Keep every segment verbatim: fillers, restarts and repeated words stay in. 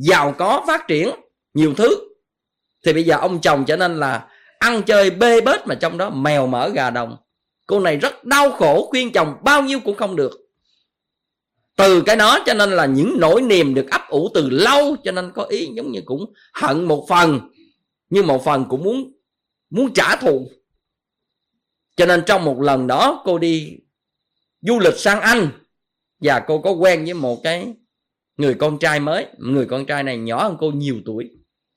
giàu có, phát triển nhiều thứ. Thì bây giờ ông chồng trở nên là ăn chơi bê bết, mà trong đó mèo mỡ gà đồng. Cô này rất đau khổ, khuyên chồng bao nhiêu cũng không được. Từ cái đó cho nên là những nỗi niềm được ấp ủ từ lâu, cho nên có ý giống như cũng hận một phần, nhưng một phần cũng muốn muốn trả thù. Cho nên trong một lần đó cô đi du lịch sang Anh, và cô có quen với một cái người con trai mới. Người con trai này nhỏ hơn cô nhiều tuổi.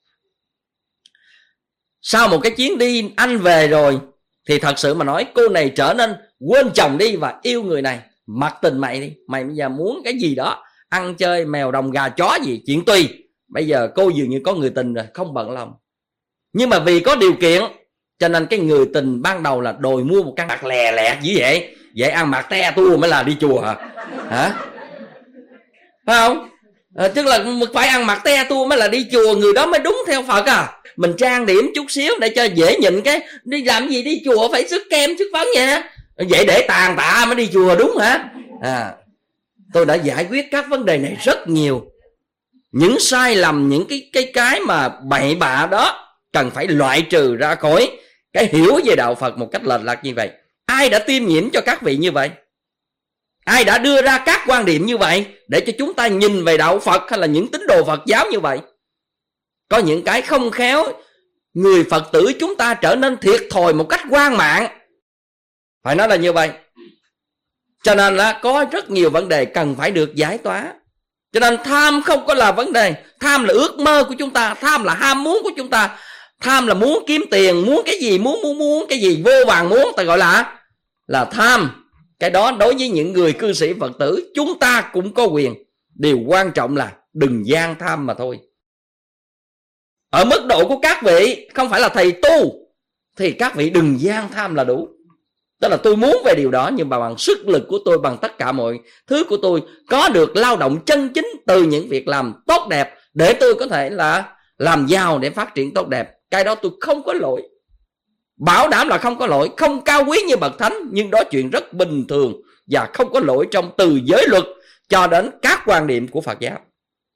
Sau một cái chuyến đi Anh về rồi, thì thật sự mà nói cô này trở nên quên chồng đi và yêu người này. Mặc tình mày đi, mày bây giờ muốn cái gì đó, ăn chơi mèo đồng gà chó gì, chuyện tùy. Bây giờ cô dường như có người tình rồi, không bận lòng. Nhưng mà vì có điều kiện, cho nên cái người tình ban đầu là đòi mua một căn mặt lè lẹt dữ vậy. Vậy ăn mặc te tua mới là đi chùa hả? Hả? Phải không? À, tức là phải ăn mặc te tua mới là đi chùa, người đó mới đúng theo Phật à. Mình trang điểm chút xíu để cho dễ nhìn, cái đi làm gì đi chùa phải sức kem sức phấn nha. Vậy để tàn tạ mới đi chùa đúng hả? À, tôi đã giải quyết các vấn đề này rất nhiều. Những sai lầm, những cái cái cái mà bậy bạ đó cần phải loại trừ ra khỏi cái hiểu về đạo Phật một cách lệch lạc như vậy. Ai đã tiêm nhiễm cho các vị như vậy? Ai đã đưa ra các quan điểm như vậy để cho chúng ta nhìn về đạo Phật hay là những tín đồ Phật giáo như vậy? Có những cái không khéo, người Phật tử chúng ta trở nên thiệt thòi một cách hoang mạng, phải nói là như vậy. Cho nên là có rất nhiều vấn đề cần phải được giải tỏa. Cho nên tham không có là vấn đề. Tham là ước mơ của chúng ta, tham là ham muốn của chúng ta. Tham là muốn kiếm tiền, muốn cái gì, muốn muốn muốn cái gì, vô vàng muốn, ta gọi là là tham. Cái đó đối với những người cư sĩ Phật tử chúng ta cũng có quyền. Điều quan trọng là đừng gian tham mà thôi. Ở mức độ của các vị, không phải là thầy tu, thì các vị đừng gian tham là đủ. Đó là tôi muốn về điều đó, nhưng mà bằng sức lực của tôi, bằng tất cả mọi thứ của tôi, có được lao động chân chính từ những việc làm tốt đẹp, để tôi có thể là làm giàu để phát triển tốt đẹp. Cái đó tôi không có lỗi, bảo đảm là không có lỗi. Không cao quý như bậc thánh, nhưng đó chuyện rất bình thường và không có lỗi trong từ giới luật cho đến các quan điểm của Phật giáo.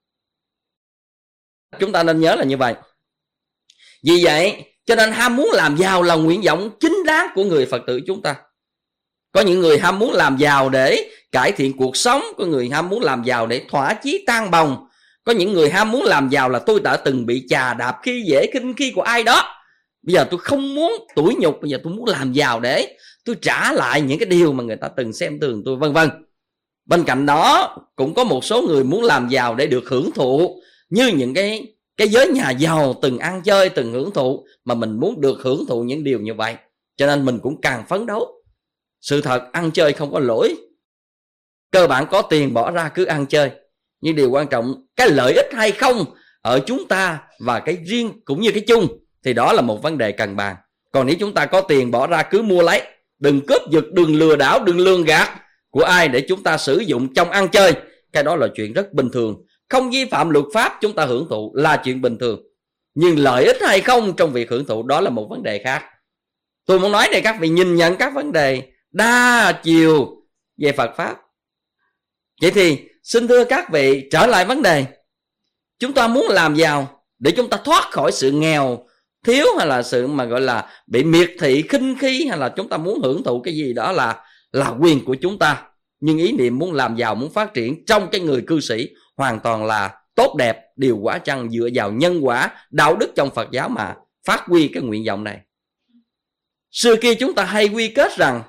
Chúng ta nên nhớ là như vậy. Vì vậy cho nên ham muốn làm giàu là nguyện vọng chính đáng của người Phật tử chúng ta. Có những người ham muốn làm giàu để cải thiện cuộc sống, có người ham muốn làm giàu để thỏa chí tan bồng, có những người ham muốn làm giàu là tôi đã từng bị chà đạp khi dễ khinh khi của ai đó, bây giờ tôi không muốn tủi nhục, bây giờ tôi muốn làm giàu để tôi trả lại những cái điều mà người ta từng xem thường tôi, vân vân. Bên cạnh đó cũng có một số người muốn làm giàu để được hưởng thụ, như những cái cái giới nhà giàu từng ăn chơi, từng hưởng thụ, mà mình muốn được hưởng thụ những điều như vậy. Cho nên mình cũng càng phấn đấu. Sự thật ăn chơi không có lỗi, cơ bản có tiền bỏ ra cứ ăn chơi. Nhưng điều quan trọng, cái lợi ích hay không ở chúng ta và cái riêng cũng như cái chung, thì đó là một vấn đề cần bàn. Còn nếu chúng ta có tiền bỏ ra cứ mua lấy, đừng cướp giật, đừng lừa đảo, đừng lường gạt của ai để chúng ta sử dụng trong ăn chơi, cái đó là chuyện rất bình thường. Không vi phạm luật pháp, chúng ta hưởng thụ là chuyện bình thường. Nhưng lợi ích hay không trong việc hưởng thụ, đó là một vấn đề khác. Tôi muốn nói này các vị nhìn nhận các vấn đề đa chiều về Phật Pháp. Vậy thì xin thưa các vị, trở lại vấn đề, chúng ta muốn làm giàu để chúng ta thoát khỏi sự nghèo thiếu, hay là sự mà gọi là bị miệt thị khinh khi, hay là chúng ta muốn hưởng thụ cái gì đó là là quyền của chúng ta. Nhưng ý niệm muốn làm giàu, muốn phát triển trong cái người cư sĩ hoàn toàn là tốt đẹp, điều quả chăng dựa vào nhân quả đạo đức trong Phật giáo mà phát huy cái nguyện vọng này. Xưa kia chúng ta hay quy kết rằng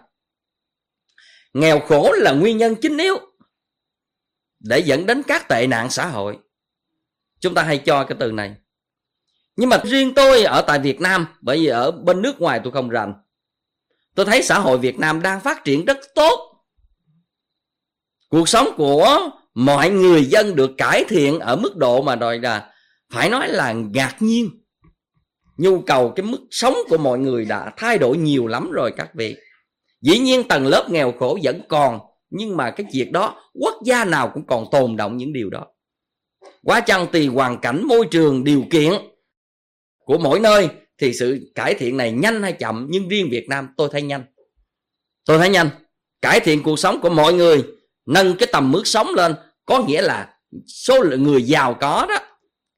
nghèo khổ là nguyên nhân chính yếu để dẫn đến các tệ nạn xã hội. Chúng ta hay cho cái từ này. Nhưng mà riêng tôi ở tại Việt Nam, bởi vì ở bên nước ngoài tôi không rành, tôi thấy xã hội Việt Nam đang phát triển rất tốt. Cuộc sống của mọi người dân được cải thiện ở mức độ mà đòi là phải nói là ngạc nhiên. Nhu cầu, cái mức sống của mọi người đã thay đổi nhiều lắm rồi các vị. Dĩ nhiên tầng lớp nghèo khổ vẫn còn, nhưng mà cái việc đó quốc gia nào cũng còn tồn động những điều đó. Quá chăng tùy hoàn cảnh, môi trường, điều kiện của mỗi nơi thì sự cải thiện này nhanh hay chậm. Nhưng riêng Việt Nam tôi thấy nhanh. Tôi thấy nhanh. Cải thiện cuộc sống của mọi người, nâng cái tầm mức sống lên, có nghĩa là số lượng người giàu có đó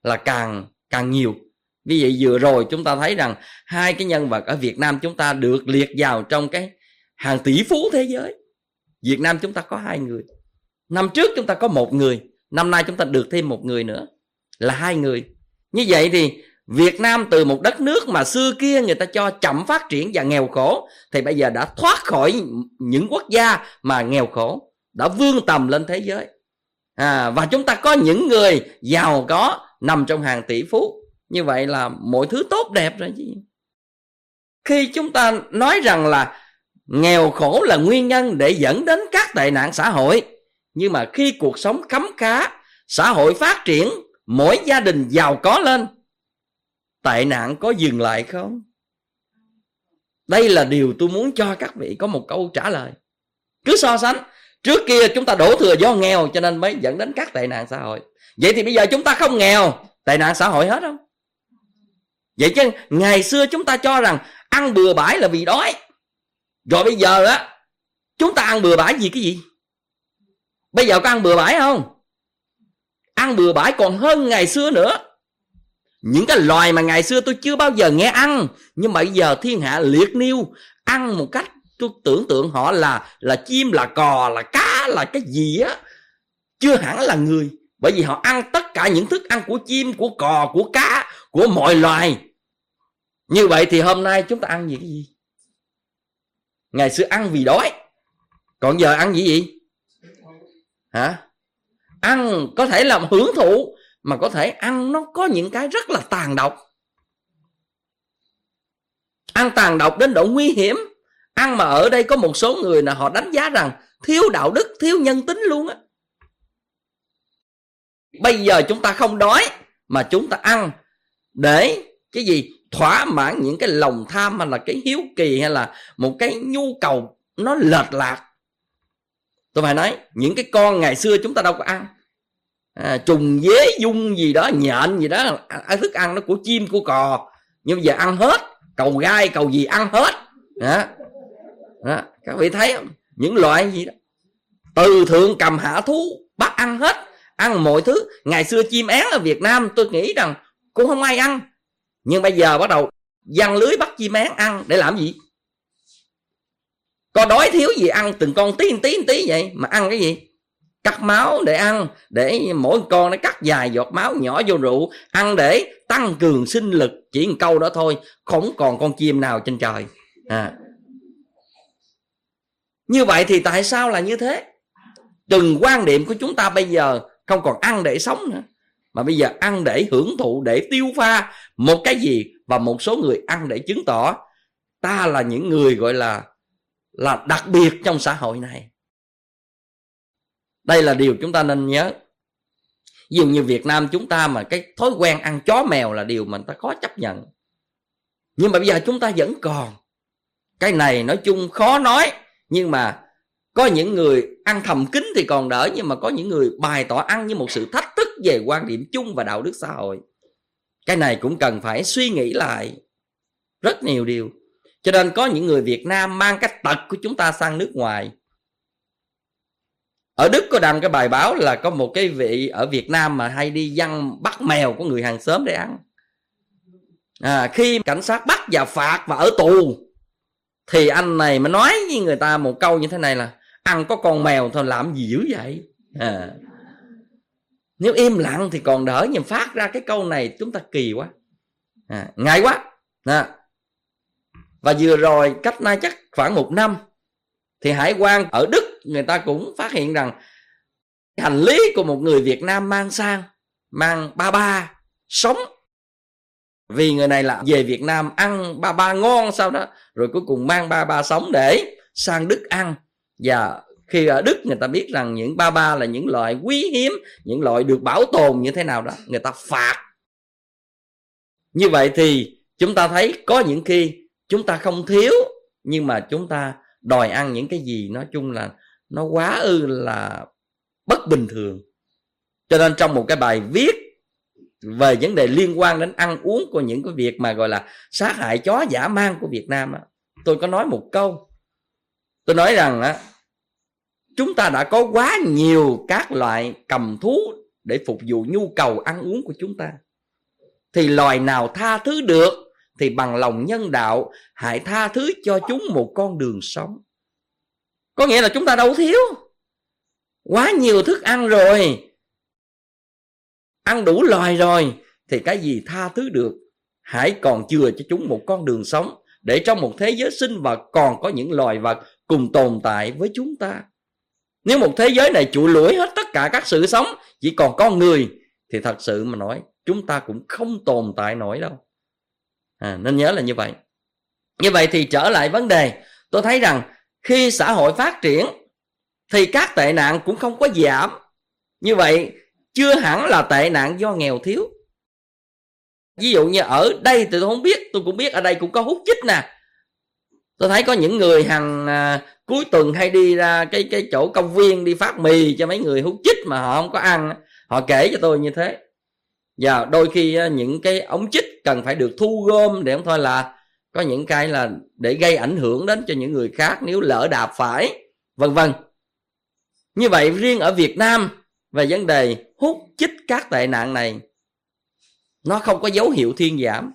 là càng càng nhiều. Vì vậy vừa rồi chúng ta thấy rằng hai cái nhân vật ở Việt Nam chúng ta được liệt vào trong cái hàng tỷ phú thế giới. Việt Nam chúng ta có hai người. Năm trước chúng ta có một người, năm nay chúng ta được thêm một người nữa, là hai người. Như vậy thì Việt Nam từ một đất nước mà xưa kia người ta cho chậm phát triển và nghèo khổ, thì bây giờ đã thoát khỏi những quốc gia mà nghèo khổ, đã vươn tầm lên thế giới. À, và chúng ta có những người giàu có nằm trong hàng tỷ phú. Như vậy là mọi thứ tốt đẹp rồi chứ. Khi chúng ta nói rằng là nghèo khổ là nguyên nhân để dẫn đến các tệ nạn xã hội, nhưng mà khi cuộc sống khấm khá, xã hội phát triển, mỗi gia đình giàu có lên, tệ nạn có dừng lại không? Đây là điều tôi muốn cho các vị có một câu trả lời. Cứ so sánh, trước kia chúng ta đổ thừa do nghèo cho nên mới dẫn đến các tệ nạn xã hội. Vậy thì bây giờ chúng ta không nghèo, tệ nạn xã hội hết không? Vậy chứ ngày xưa chúng ta cho rằng ăn bừa bãi là vì đói. Rồi bây giờ á, chúng ta ăn bừa bãi vì cái gì? Bây giờ có ăn bừa bãi không? Ăn bừa bãi còn hơn ngày xưa nữa. Những cái loài mà ngày xưa tôi chưa bao giờ nghe ăn, nhưng mà bây giờ thiên hạ liệt niêu ăn một cách tôi tưởng tượng họ là là chim, là cò, là cá, là cái gì á, chưa hẳn là người. Bởi vì họ ăn tất cả những thức ăn của chim, của cò, của cá, của mọi loài. Như vậy thì hôm nay chúng ta ăn gì cái gì? Ngày xưa ăn vì đói, còn giờ ăn gì gì? Hả? Ăn có thể là hưởng thụ, mà có thể ăn nó có những cái rất là tàn độc. Ăn tàn độc đến độ nguy hiểm. Ăn mà ở đây có một số người là họ đánh giá rằng thiếu đạo đức, thiếu nhân tính luôn á. Bây giờ chúng ta không đói, mà chúng ta ăn để cái gì? Thỏa mãn những cái lòng tham, hay là cái hiếu kỳ, hay là một cái nhu cầu nó lệch lạc. Tôi phải nói, những cái con ngày xưa chúng ta đâu có ăn. À, trùng dế dung gì đó, nhện gì đó, thức ăn nó của chim, của cò. Nhưng bây giờ ăn hết, cầu gai, cầu gì ăn hết. Đó. Đó. Các vị thấy không? Những loại gì đó, từ thượng cầm hạ thú, bắt ăn hết. Ăn mọi thứ. Ngày xưa chim én ở Việt Nam tôi nghĩ rằng cũng không ai ăn. Nhưng bây giờ bắt đầu giăng lưới bắt chim én ăn để làm gì? Có đói thiếu gì ăn từng con tí tí tí vậy, mà ăn cái gì? Cắt máu để ăn, để mỗi con nó cắt vài giọt máu nhỏ vô rượu, ăn để tăng cường sinh lực. Chỉ một câu đó thôi, không còn con chim nào trên trời. À. Như vậy thì tại sao là như thế? Từng quan điểm của chúng ta bây giờ không còn ăn để sống nữa, mà bây giờ ăn để hưởng thụ, để tiêu pha một cái gì. Và một số người ăn để chứng tỏ ta là những người gọi là là đặc biệt trong xã hội này. Đây là điều chúng ta nên nhớ. Ví dụ như Việt Nam chúng ta mà cái thói quen ăn chó mèo là điều mà người ta khó chấp nhận. Nhưng mà bây giờ chúng ta vẫn còn. Cái này nói chung khó nói, nhưng mà có những người ăn thầm kín thì còn đỡ, nhưng mà có những người bày tỏ ăn như một sự thách thức về quan điểm chung và đạo đức xã hội. Cái này cũng cần phải suy nghĩ lại rất nhiều điều. Cho nên có những người Việt Nam mang cái tật của chúng ta sang nước ngoài. Ở Đức có đăng cái bài báo là có một cái vị ở Việt Nam mà hay đi giăng bắt mèo của người hàng xóm để ăn. À, khi cảnh sát bắt và phạt và ở tù, thì anh này mới nói với người ta một câu như thế này là: ăn có con mèo thôi làm gì dữ vậy? À. Nếu im lặng thì còn đỡ, nhưng phát ra cái câu này chúng ta kỳ quá, à, ngại quá. À. Và vừa rồi cách nay chắc khoảng một năm, thì hải quan ở Đức người ta cũng phát hiện rằng hành lý của một người Việt Nam mang sang, mang ba ba sống. Vì người này là về Việt Nam ăn ba ba ngon sau đó, rồi cuối cùng mang ba ba sống để sang Đức ăn. Và khi ở Đức người ta biết rằng những ba ba là những loại quý hiếm, những loại được bảo tồn như thế nào đó, người ta phạt. Như vậy thì chúng ta thấy có những khi chúng ta không thiếu, nhưng mà chúng ta đòi ăn những cái gì nói chung là nó quá ư là bất bình thường. Cho nên trong một cái bài viết về vấn đề liên quan đến ăn uống của những cái việc mà gọi là sát hại chó dã man của Việt Nam, tôi có nói một câu. Tôi nói rằng chúng ta đã có quá nhiều các loại cầm thú để phục vụ nhu cầu ăn uống của chúng ta. thì loài nào tha thứ được, thì bằng lòng nhân đạo hãy tha thứ cho chúng một con đường sống. Có nghĩa là chúng ta đâu thiếu, quá nhiều thức ăn rồi, ăn đủ loài rồi, thì cái gì tha thứ được, hãy còn chừa cho chúng một con đường sống, để trong một thế giới sinh vật còn có những loài vật cùng tồn tại với chúng ta. Nếu một thế giới này trụi lủi hết tất cả các sự sống, chỉ còn con người, thì thật sự mà nói chúng ta cũng không tồn tại nổi đâu. À, nên nhớ là như vậy. Như vậy thì trở lại vấn đề, tôi thấy rằng khi xã hội phát triển thì các tệ nạn cũng không có giảm. Như vậy chưa hẳn là tệ nạn do nghèo thiếu. Ví dụ như ở đây thì tôi không biết, tôi cũng biết ở đây cũng có hút chích nè. Tôi thấy có những người hàng à, cuối tuần hay đi ra cái cái chỗ công viên đi phát mì cho mấy người hút chích mà họ không có ăn. Họ kể cho tôi như thế. Và đôi khi à, những cái ống chích cần phải được thu gom, để không thôi là có những cái là để gây ảnh hưởng đến cho những người khác nếu lỡ đạp phải, vân vân. Như vậy riêng ở Việt Nam về vấn đề hút chích các tệ nạn này, nó không có dấu hiệu thuyên giảm.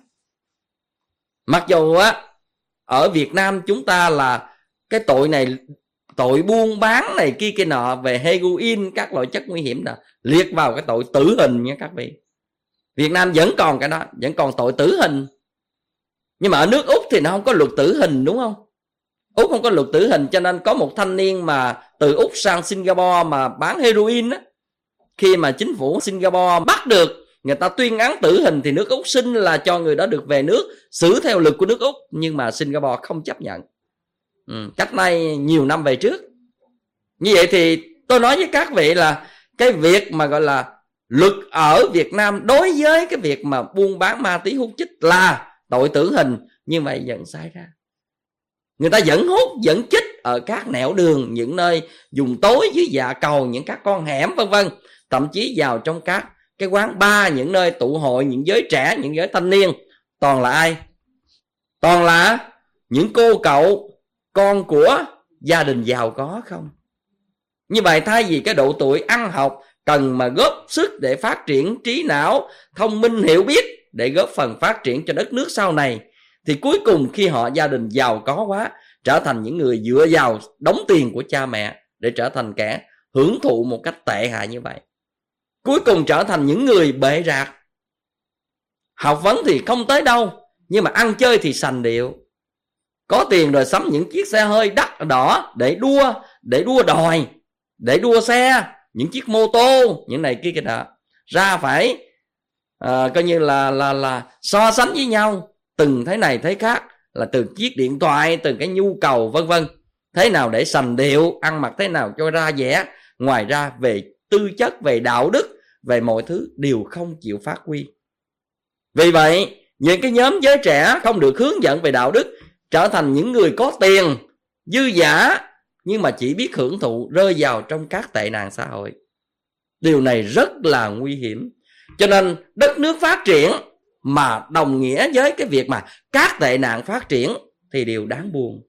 Mặc dù á ở Việt Nam chúng ta là cái tội này, tội buôn bán này kia kia nọ về heroin, các loại chất nguy hiểm đó, liệt vào cái tội tử hình nha các vị. Việt Nam vẫn còn cái đó, vẫn còn tội tử hình. Nhưng mà ở nước Úc thì nó không có luật tử hình, đúng không? Úc không có luật tử hình, cho nên có một thanh niên mà từ Úc sang Singapore mà bán heroin á, khi mà chính phủ Singapore bắt được, người ta tuyên án tử hình, thì nước Úc xin là cho người đó được về nước, xử theo luật của nước Úc. Nhưng mà Singapore không chấp nhận. ừ, Cách nay nhiều năm về trước. Như vậy thì tôi nói với các vị là cái việc mà gọi là luật ở Việt Nam đối với cái việc mà buôn bán ma túy hút chích là tội tử hình, như vậy vẫn xảy ra. Người ta vẫn hút, vẫn chích ở các nẻo đường, những nơi vùng tối, dưới dạ cầu, những các con hẻm vân vân, thậm chí vào trong các cái quán bar, những nơi tụ hội những giới trẻ, những giới thanh niên. Toàn là ai? Toàn là những cô cậu con của gia đình giàu có không. Như vậy thay vì cái độ tuổi ăn học cần mà góp sức để phát triển trí não, thông minh, hiểu biết, để góp phần phát triển cho đất nước sau này, thì cuối cùng khi họ gia đình giàu có quá, trở thành những người dựa vào đóng tiền của cha mẹ để trở thành kẻ hưởng thụ một cách tệ hại như vậy. Cuối cùng trở thành những người bệ rạc. Học vấn thì không tới đâu, nhưng mà ăn chơi thì sành điệu. Có tiền rồi sắm những chiếc xe hơi đắt đỏ để đua, để đua đòi, để đua xe, những chiếc mô tô, những này kia kia đó. Ra phải à, coi như là, là, là so sánh với nhau, từng thế này thế khác, là từ chiếc điện thoại, từ cái nhu cầu vân vân. Thế nào để sành điệu, ăn mặc thế nào cho ra vẻ. Ngoài ra về tư chất, về đạo đức, về mọi thứ đều không chịu phát huy. Vì vậy những cái nhóm giới trẻ không được hướng dẫn về đạo đức, trở thành những người có tiền, dư dả, nhưng mà chỉ biết hưởng thụ, rơi vào trong các tệ nạn xã hội. Điều này rất là nguy hiểm. Cho nên đất nước phát triển mà đồng nghĩa với cái việc mà các tệ nạn phát triển thì điều đáng buồn.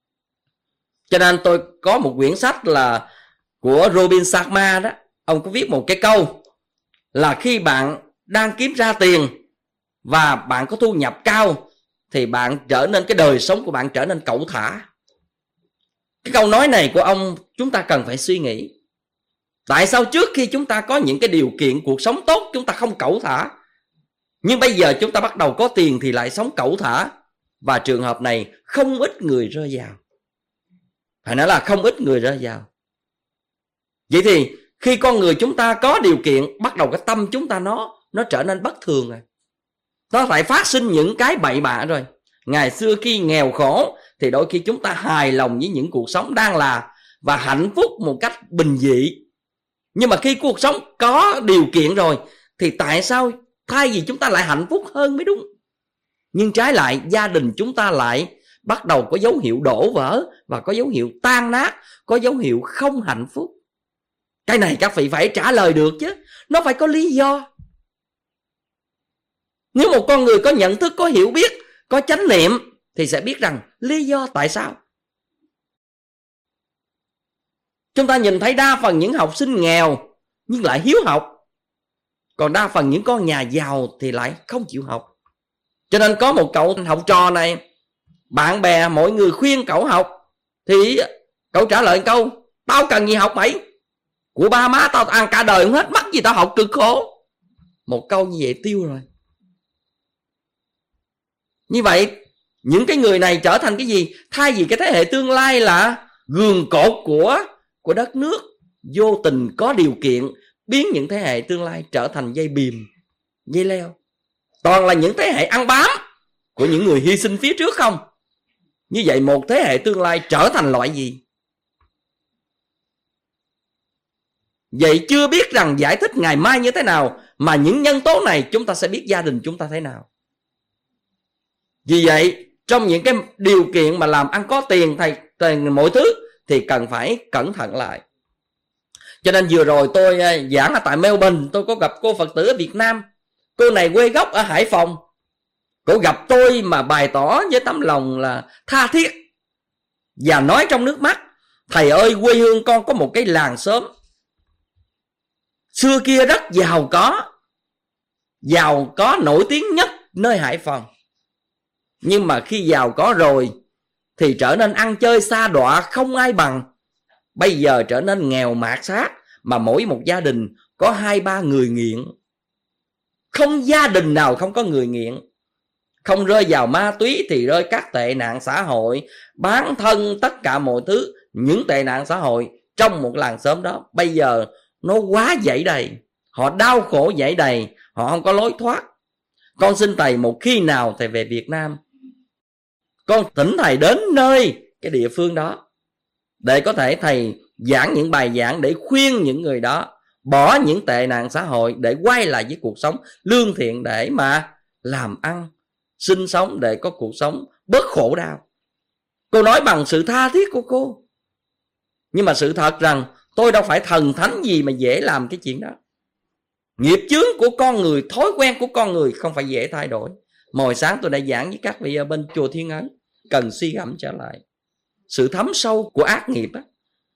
Cho nên tôi có một quyển sách là của Robin Sharma đó. Ông có viết một cái câu là khi bạn đang kiếm ra tiền và bạn có thu nhập cao, thì bạn trở nên, cái đời sống của bạn trở nên cẩu thả. Cái câu nói này của ông chúng ta cần phải suy nghĩ. Tại sao trước khi chúng ta có những cái điều kiện cuộc sống tốt chúng ta không cẩu thả, nhưng bây giờ chúng ta bắt đầu có tiền thì lại sống cẩu thả? Và trường hợp này không ít người rơi vào. Phải nói là không ít người rơi vào. Vậy thì khi con người chúng ta có điều kiện, bắt đầu cái tâm chúng ta nó nó trở nên bất thường rồi. Nó phải phát sinh những cái bậy bạ rồi. Ngày xưa khi nghèo khổ thì đôi khi chúng ta hài lòng với những cuộc sống đang là và hạnh phúc một cách bình dị. Nhưng mà khi cuộc sống có điều kiện rồi thì tại sao thay vì chúng ta lại hạnh phúc hơn mới đúng? Nhưng trái lại gia đình chúng ta lại bắt đầu có dấu hiệu đổ vỡ và có dấu hiệu tan nát, có dấu hiệu không hạnh phúc. Cái này các vị phải trả lời được chứ. Nó phải có lý do. Nếu một con người có nhận thức, có hiểu biết, có chánh niệm thì sẽ biết rằng lý do tại sao. Chúng ta nhìn thấy đa phần những học sinh nghèo nhưng lại hiếu học. Còn đa phần những con nhà giàu thì lại không chịu học. Cho nên có một cậu học trò này, bạn bè mọi người khuyên cậu học, thì cậu trả lời câu: tao cần gì học mày, của ba má tao ăn cả đời không hết, mắc gì tao học cực khổ. Một câu như vậy tiêu rồi. Như vậy những cái người này trở thành cái gì? Thay vì cái thế hệ tương lai là gường cột của, của đất nước, vô tình có điều kiện biến những thế hệ tương lai trở thành dây bìm, dây leo. Toàn là những thế hệ ăn bám của những người hy sinh phía trước không. Như vậy một thế hệ tương lai trở thành loại gì? Vậy chưa biết rằng giải thích ngày mai như thế nào, mà những nhân tố này chúng ta sẽ biết gia đình chúng ta thế nào. Vì vậy trong những cái điều kiện mà làm ăn có tiền, thầy, tiền mọi thứ, thì cần phải cẩn thận lại. Cho nên vừa rồi tôi giảng ở tại Melbourne, tôi có gặp cô Phật tử ở Việt Nam. Cô này quê gốc ở Hải Phòng. Cô gặp tôi mà bày tỏ với tấm lòng là tha thiết, và nói trong nước mắt: thầy ơi, quê hương con có một cái làng xóm xưa kia rất giàu có, giàu có nổi tiếng nhất nơi Hải Phòng. Nhưng mà khi giàu có rồi thì trở nên ăn chơi sa đọa không ai bằng. Bây giờ trở nên nghèo mạt sát, mà mỗi một gia đình có hai ba người nghiện. Không gia đình nào không có người nghiện. Không rơi vào ma túy thì rơi các tệ nạn xã hội, bán thân, tất cả mọi thứ. Những tệ nạn xã hội trong một làng xóm đó bây giờ nó quá dẫy đầy. Họ đau khổ dẫy đầy, họ không có lối thoát. Con xin thầy một khi nào thầy về Việt Nam, con thỉnh thầy đến nơi cái địa phương đó, để có thể thầy giảng những bài giảng để khuyên những người đó bỏ những tệ nạn xã hội, để quay lại với cuộc sống lương thiện, để mà làm ăn, sinh sống, để có cuộc sống bớt khổ đau. Cô nói bằng sự tha thiết của cô. Nhưng mà sự thật rằng tôi đâu phải thần thánh gì mà dễ làm cái chuyện đó. Nghiệp chướng của con người, thói quen của con người không phải dễ thay đổi. Hồi sáng tôi đã giảng với các vị ở bên chùa Thiên Ấn, cần suy gẫm trở lại sự thấm sâu của ác nghiệp á.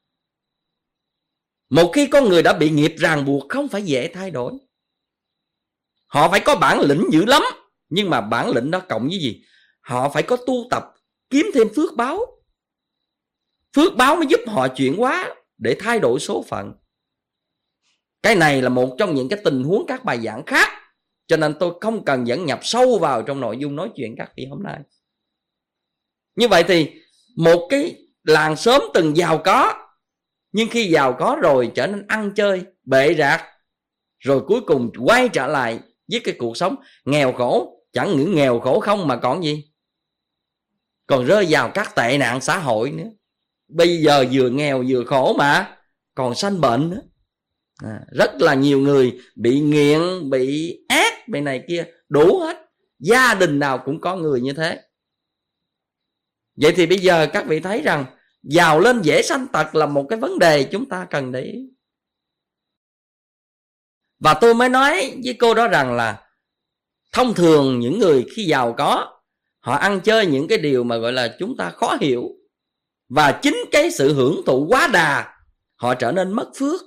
Một khi con người đã bị nghiệp ràng buộc không phải dễ thay đổi. Họ phải có bản lĩnh dữ lắm, nhưng mà bản lĩnh đó cộng với gì? Họ phải có tu tập, kiếm thêm phước báo. Phước báo mới giúp họ chuyển hóa để thay đổi số phận. Cái này là một trong những cái tình huống các bài giảng khác, cho nên tôi không cần dẫn nhập sâu vào trong nội dung nói chuyện các vị hôm nay. Như vậy thì một cái làng xóm từng giàu có, nhưng khi giàu có rồi trở nên ăn chơi, bệ rạc, rồi cuối cùng quay trở lại với cái cuộc sống nghèo khổ. Chẳng những nghèo khổ không mà còn gì? Còn rơi vào các tệ nạn xã hội nữa. Bây giờ vừa nghèo vừa khổ mà còn sanh bệnh nữa. À, rất là nhiều người bị nghiện, bị ác, bị này kia, đủ hết. Gia đình nào cũng có người như thế. Vậy thì bây giờ các vị thấy rằng giàu lên dễ sanh tật là một cái vấn đề chúng ta cần để ý. Và tôi mới nói với cô đó rằng là thông thường những người khi giàu có, họ ăn chơi những cái điều mà gọi là chúng ta khó hiểu. Và chính cái sự hưởng thụ quá đà, họ trở nên mất phước.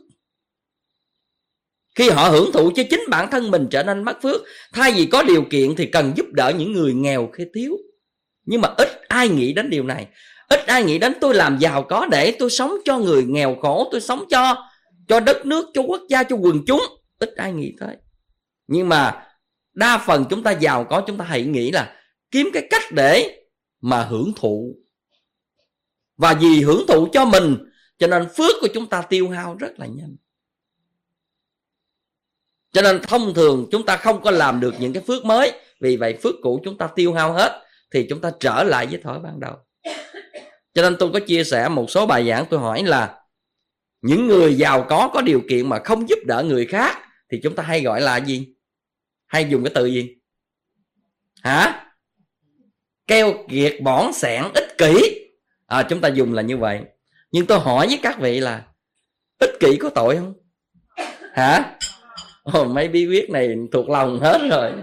Khi họ hưởng thụ cho chính bản thân mình trở nên mất phước. Thay vì có điều kiện thì cần giúp đỡ những người nghèo khi thiếu. Nhưng mà ít ai nghĩ đến điều này. Ít ai nghĩ đến tôi làm giàu có để tôi sống cho người nghèo khổ, tôi sống cho cho đất nước, cho quốc gia, cho quần chúng. Ít ai nghĩ tới. Nhưng mà đa phần chúng ta giàu có, chúng ta hãy nghĩ là kiếm cái cách để mà hưởng thụ. Và vì hưởng thụ cho mình, cho nên phước của chúng ta tiêu hao rất là nhanh. Cho nên thông thường chúng ta không có làm được những cái phước mới. Vì vậy phước cũ chúng ta tiêu hao hết, thì chúng ta trở lại với thói ban đầu. Cho nên tôi có chia sẻ một số bài giảng, tôi hỏi là những người giàu có có điều kiện mà không giúp đỡ người khác thì chúng ta hay gọi là gì? Hay dùng cái từ gì? Hả? Keo kiệt, bỏn sẻn, ích kỷ. À, chúng ta dùng là như vậy. Nhưng tôi hỏi với các vị là ích kỷ có tội không? Hả? Ồ, mấy bí quyết này thuộc lòng hết rồi.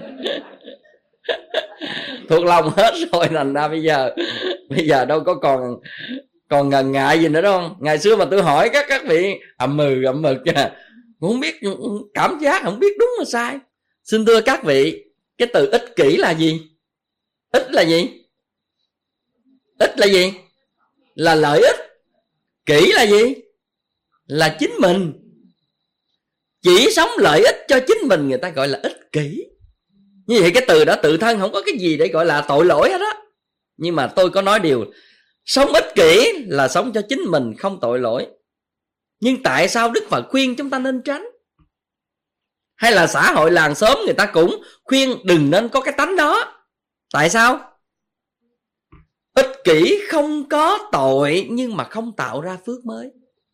Thuộc lòng hết rồi, thành ra bây giờ bây giờ đâu có còn còn ngần ngại gì nữa đâu. Ngày xưa mà tôi hỏi các các vị ậm mừ ậm mực không biết cảm giác, không biết đúng hay sai. Xin thưa các vị, cái từ ích kỷ là gì? Ích là gì? Ích là gì? Là lợi ích. Kỷ là gì? Là chính mình. Chỉ sống lợi ích cho chính mình người ta gọi là ích kỷ. Như vậy cái từ đó tự thân không có cái gì để gọi là tội lỗi hết á. Nhưng mà tôi có nói điều, sống ích kỷ là sống cho chính mình, không tội lỗi. Nhưng tại sao Đức Phật khuyên chúng ta nên tránh? Hay là xã hội làng xóm người ta cũng khuyên đừng nên có cái tánh đó? Tại sao? Ích kỷ không có tội nhưng mà không tạo ra phước mới.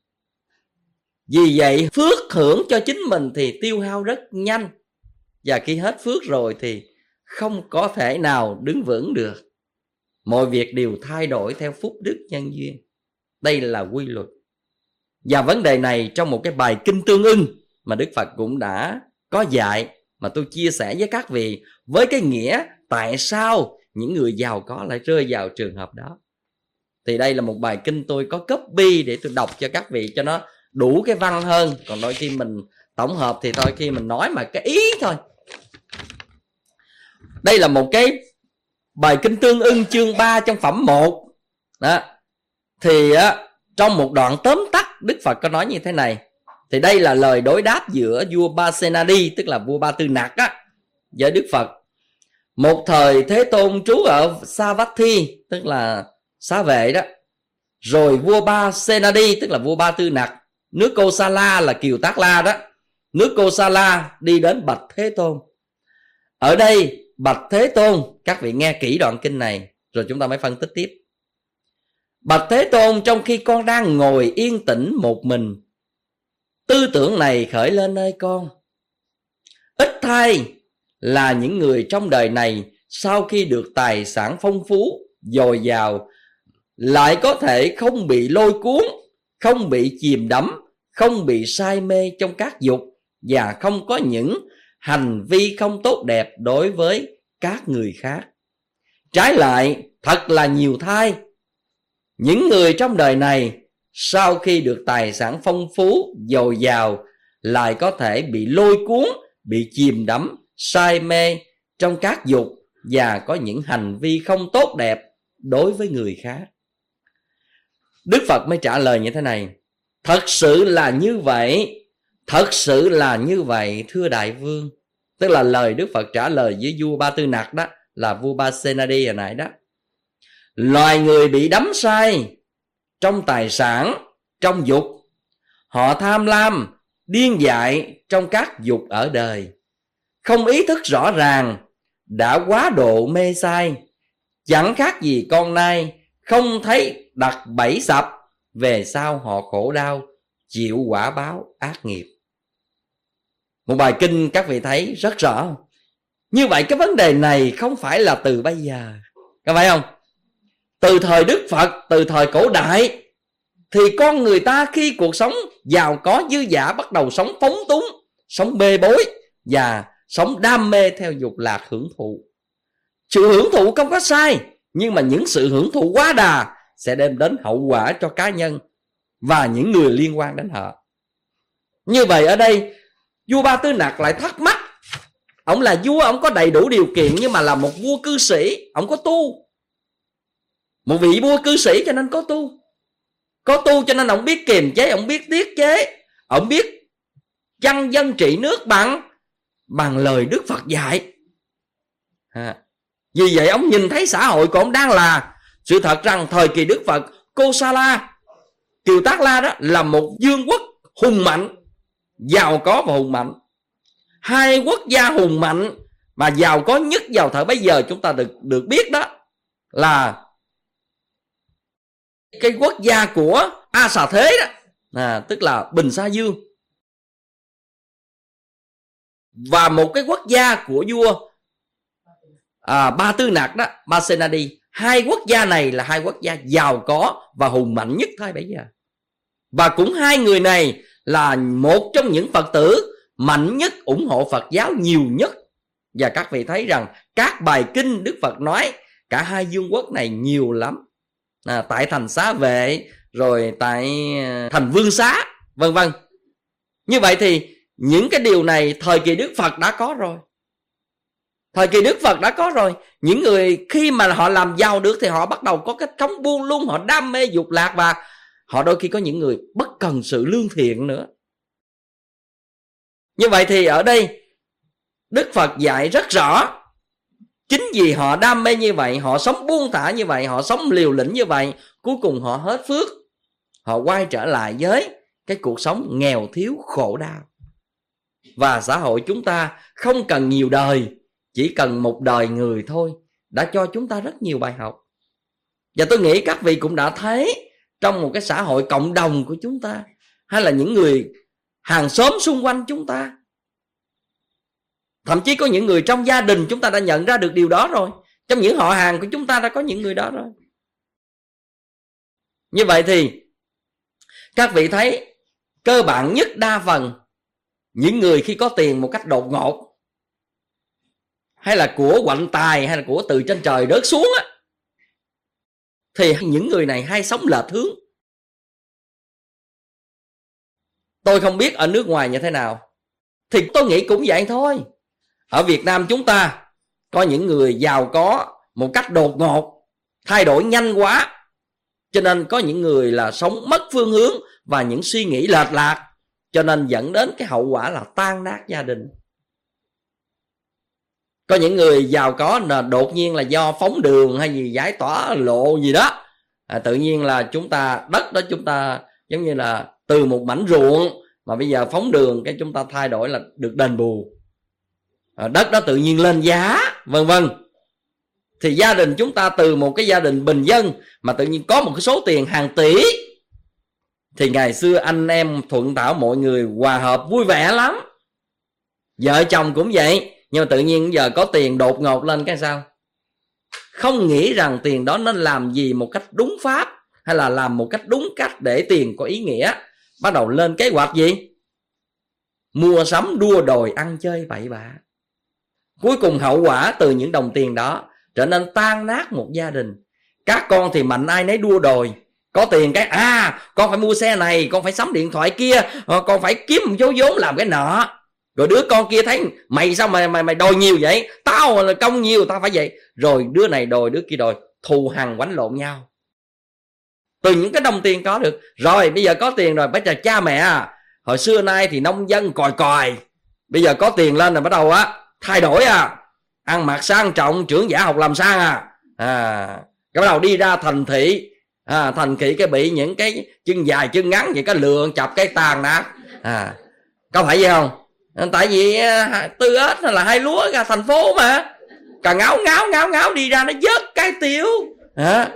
Vì vậy phước hưởng cho chính mình thì tiêu hao rất nhanh. Và khi hết phước rồi thì không có thể nào đứng vững được. Mọi việc đều thay đổi theo phúc đức nhân duyên. Đây là quy luật. Và vấn đề này trong một cái bài kinh tương ưng mà Đức Phật cũng đã có dạy, mà tôi chia sẻ với các vị với cái nghĩa tại sao những người giàu có lại rơi vào trường hợp đó. Thì đây là một bài kinh tôi có copy để tôi đọc cho các vị cho nó đủ cái văn hơn. Còn đôi khi mình tổng hợp thì thôi khi mình nói mà cái ý thôi. Đây là một cái bài kinh tương ưng chương ba trong phẩm một đó. Thì á, trong một đoạn tóm tắt Đức Phật có nói như thế này. Thì đây là lời đối đáp giữa vua Pasenadi, tức là vua Ba Tư Nặc á, với Đức Phật. Một thời Thế Tôn trú ở Savatthi, tức là Xá Vệ đó. Rồi vua Pasenadi, tức là vua Ba Tư Nặc, nước Kosala là Kiều Tác La đó, nước Kosala đi đến bạch Thế Tôn. Ở đây bạch Thế Tôn, các vị nghe kỹ đoạn kinh này rồi chúng ta mới phân tích tiếp. Bạch Thế Tôn, trong khi con đang ngồi yên tĩnh một mình, tư tưởng này khởi lên nơi con. Ít thay là những người trong đời này sau khi được tài sản phong phú, dồi dào, lại có thể không bị lôi cuốn, không bị chìm đắm, không bị say mê trong các dục, và không có những hành vi không tốt đẹp đối với các người khác. Trái lại, thật là nhiều thay, những người trong đời này sau khi được tài sản phong phú, dồi dào, lại có thể bị lôi cuốn, bị chìm đắm, say mê trong các dục, và có những hành vi không tốt đẹp đối với người khác. Đức Phật mới trả lời như thế này. Thật sự là như vậy, thật sự là như vậy thưa đại vương. Tức là lời Đức Phật trả lời với vua Ba Tư Nặc đó, là vua Pasenadi hồi nãy đó. Loài người bị đắm say trong tài sản, trong dục. Họ tham lam, điên dại trong các dục ở đời, không ý thức rõ ràng, đã quá độ mê say. Chẳng khác gì con nai không thấy đặt bẫy sập, về sau họ khổ đau, chịu quả báo ác nghiệp. Một bài kinh các vị thấy rất rõ. Như vậy cái vấn đề này không phải là từ bây giờ, có phải không? Từ thời Đức Phật, từ thời cổ đại, thì con người ta khi cuộc sống giàu có dư dả bắt đầu sống phóng túng, sống bê bối và sống đam mê theo dục lạc hưởng thụ. Sự hưởng thụ không có sai, nhưng mà những sự hưởng thụ quá đà sẽ đem đến hậu quả cho cá nhân và những người liên quan đến họ. Như vậy ở đây vua Ba Tư Nặc lại thắc mắc. Ông là vua, ông có đầy đủ điều kiện, nhưng mà là một vua cư sĩ, ông có tu. Một vị vua cư sĩ cho nên có tu. Có tu cho nên ông biết kiềm chế, ông biết tiết chế, ông biết chăn dân trị nước bằng bằng lời Đức Phật dạy. À, vì vậy ông nhìn thấy xã hội của ông đang là sự thật rằng thời kỳ Đức Phật, Kosala, Kiều Tác La đó là một vương quốc hùng mạnh, giàu có và hùng mạnh. Hai quốc gia hùng mạnh mà giàu có nhất vào thời bấy giờ chúng ta được được biết đó là cái quốc gia của A Xà Thế đó, à, tức là Bình Sa Dương, và một cái quốc gia của vua à, Ba Tư Nặc đó, Pasenadi. Hai quốc gia này là hai quốc gia giàu có và hùng mạnh nhất thời bấy giờ. Và cũng hai người này là một trong những Phật tử mạnh nhất, ủng hộ Phật giáo nhiều nhất. Và các vị thấy rằng các bài kinh Đức Phật nói cả hai vương quốc này nhiều lắm, à, tại thành Xá Vệ, rồi tại thành Vương Xá, vân vân. Như vậy thì những cái điều này thời kỳ Đức Phật đã có rồi. Thời kỳ Đức Phật đã có rồi. Những người khi mà họ làm giàu được thì họ bắt đầu có cái cống buông lung, họ đam mê dục lạc, và họ đôi khi có những người bất cần sự lương thiện nữa. Như vậy thì ở đây Đức Phật dạy rất rõ, chính vì họ đam mê như vậy, họ sống buông thả như vậy, họ sống liều lĩnh như vậy, cuối cùng họ hết phước, họ quay trở lại với cái cuộc sống nghèo thiếu khổ đau. Và xã hội chúng ta không cần nhiều đời, chỉ cần một đời người thôi, đã cho chúng ta rất nhiều bài học. Và tôi nghĩ các vị cũng đã thấy trong một cái xã hội cộng đồng của chúng ta, hay là những người hàng xóm xung quanh chúng ta, thậm chí có những người trong gia đình chúng ta đã nhận ra được điều đó rồi. Trong những họ hàng của chúng ta đã có những người đó rồi. Như vậy thì các vị thấy cơ bản nhất, đa phần những người khi có tiền một cách đột ngột, hay là của quạnh tài, hay là của từ trên trời rớt xuống á, thì những người này hay sống lệch hướng. Tôi không biết ở nước ngoài như thế nào, thì tôi nghĩ cũng vậy thôi. Ở Việt Nam chúng ta có những người giàu có một cách đột ngột, thay đổi nhanh quá, cho nên có những người là sống mất phương hướng và những suy nghĩ lệch lạc, cho nên dẫn đến cái hậu quả là tan nát gia đình. Có những người giàu có là đột nhiên là do phóng đường hay gì giải tỏa lộ gì đó, à, tự nhiên là chúng ta đất đó chúng ta giống như là từ một mảnh ruộng mà bây giờ phóng đường, cái chúng ta thay đổi là được đền bù, à, đất đó tự nhiên lên giá, vân vân. Thì gia đình chúng ta từ một cái gia đình bình dân mà tự nhiên có một cái số tiền hàng tỷ. Thì ngày xưa anh em thuận thảo, mọi người hòa hợp vui vẻ lắm, vợ chồng cũng vậy. Nhưng mà tự nhiên giờ có tiền đột ngột lên cái sao? Không nghĩ rằng tiền đó nên làm gì một cách đúng pháp, hay là làm một cách đúng cách để tiền có ý nghĩa. Bắt đầu lên kế hoạch gì? Mua sắm đua đòi, ăn chơi bậy bạ. Cuối cùng hậu quả từ những đồng tiền đó trở nên tan nát một gia đình. Các con thì mạnh ai nấy đua đòi. Có tiền cái à con phải mua xe này, con phải sắm điện thoại kia, con phải kiếm một số vốn làm cái nọ. Rồi đứa con kia thấy mày sao mày mày mày đòi nhiều vậy, tao là công nhiều tao phải vậy. Rồi đứa này đòi đứa kia đòi, thù hằn quánh lộn nhau từ những cái đồng tiền có được. Rồi bây giờ có tiền rồi, bây giờ cha mẹ à, hồi xưa nay thì nông dân còi còi, bây giờ có tiền lên rồi bắt đầu á thay đổi à, ăn mặc sang trọng, trưởng giả học làm sang à, à cái bắt đầu đi ra thành thị, à, thành thị cái bị những cái chân dài chân ngắn vậy, cái lường chọc cái tàn nát, à có phải vậy không? Tại vì tư ếch là hai lúa ra thành phố mà, cả ngáo ngáo ngáo ngáo đi ra nó vớt cái tiêu, à.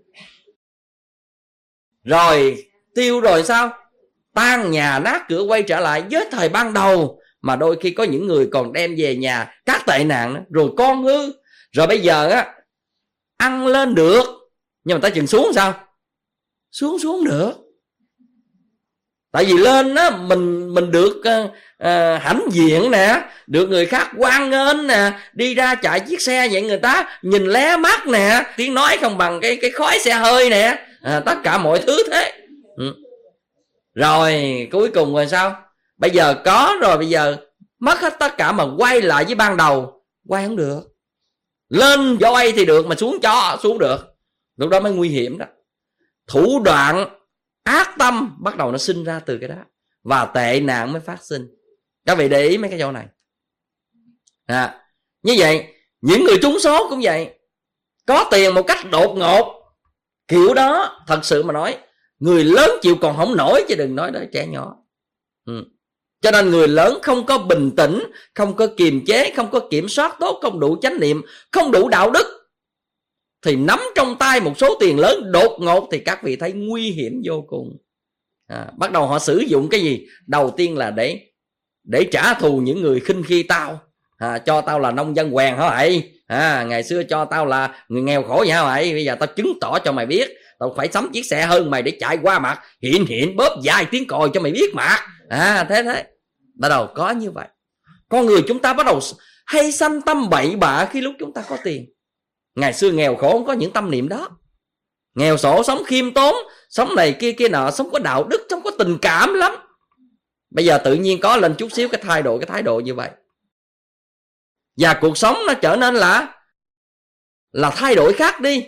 Rồi tiêu rồi sao? Tan nhà nát cửa, quay trở lại với thời ban đầu. Mà đôi khi có những người còn đem về nhà các tệ nạn đó. Rồi con hư. Rồi bây giờ á ăn lên được, nhưng mà ta chừng xuống sao? Xuống xuống được. Tại vì lên á mình mình được uh, uh, hãnh diện nè, được người khác hoan nghênh nè, đi ra chạy chiếc xe vậy người ta nhìn lé mắt nè, tiếng nói không bằng cái cái khói xe hơi nè, à, tất cả mọi thứ thế. Ừ. Rồi cuối cùng rồi sao? Bây giờ có rồi, bây giờ mất hết tất cả mà quay lại với ban đầu, quay không được. Lên voi thì được mà xuống chó xuống được, lúc đó mới nguy hiểm đó. Thủ đoạn ác tâm bắt đầu nó sinh ra từ cái đó, và tệ nạn mới phát sinh. Các vị để ý mấy cái chỗ này, à, như vậy những người trúng số cũng vậy, có tiền một cách đột ngột kiểu đó, thật sự mà nói người lớn chịu còn không nổi, chứ đừng nói đến trẻ nhỏ. Ừ. Cho nên người lớn không có bình tĩnh, không có kiềm chế, không có kiểm soát tốt, không đủ chánh niệm, không đủ đạo đức, thì nắm trong tay một số tiền lớn đột ngột thì các vị thấy nguy hiểm vô cùng. À, bắt đầu họ sử dụng cái gì? Đầu tiên là để để trả thù những người khinh khi tao, à, cho tao là nông dân quèn hả vậy? À, ngày xưa cho tao là người nghèo khổ vậy hả vậy? Bây giờ tao chứng tỏ cho mày biết, tao phải sắm chiếc xe hơn mày để chạy qua mặt, hiện hiện bóp dài tiếng còi cho mày biết mặt. À thế thế bắt đầu có như vậy. Con người chúng ta bắt đầu hay sanh tâm bậy bạ khi lúc chúng ta có tiền. Ngày xưa nghèo khổ không có những tâm niệm đó. Nghèo khổ sống khiêm tốn, sống này kia kia nọ, sống có đạo đức, sống có tình cảm lắm. Bây giờ tự nhiên có lên chút xíu cái thay đổi cái thái độ như vậy, và cuộc sống nó trở nên là là thay đổi khác đi.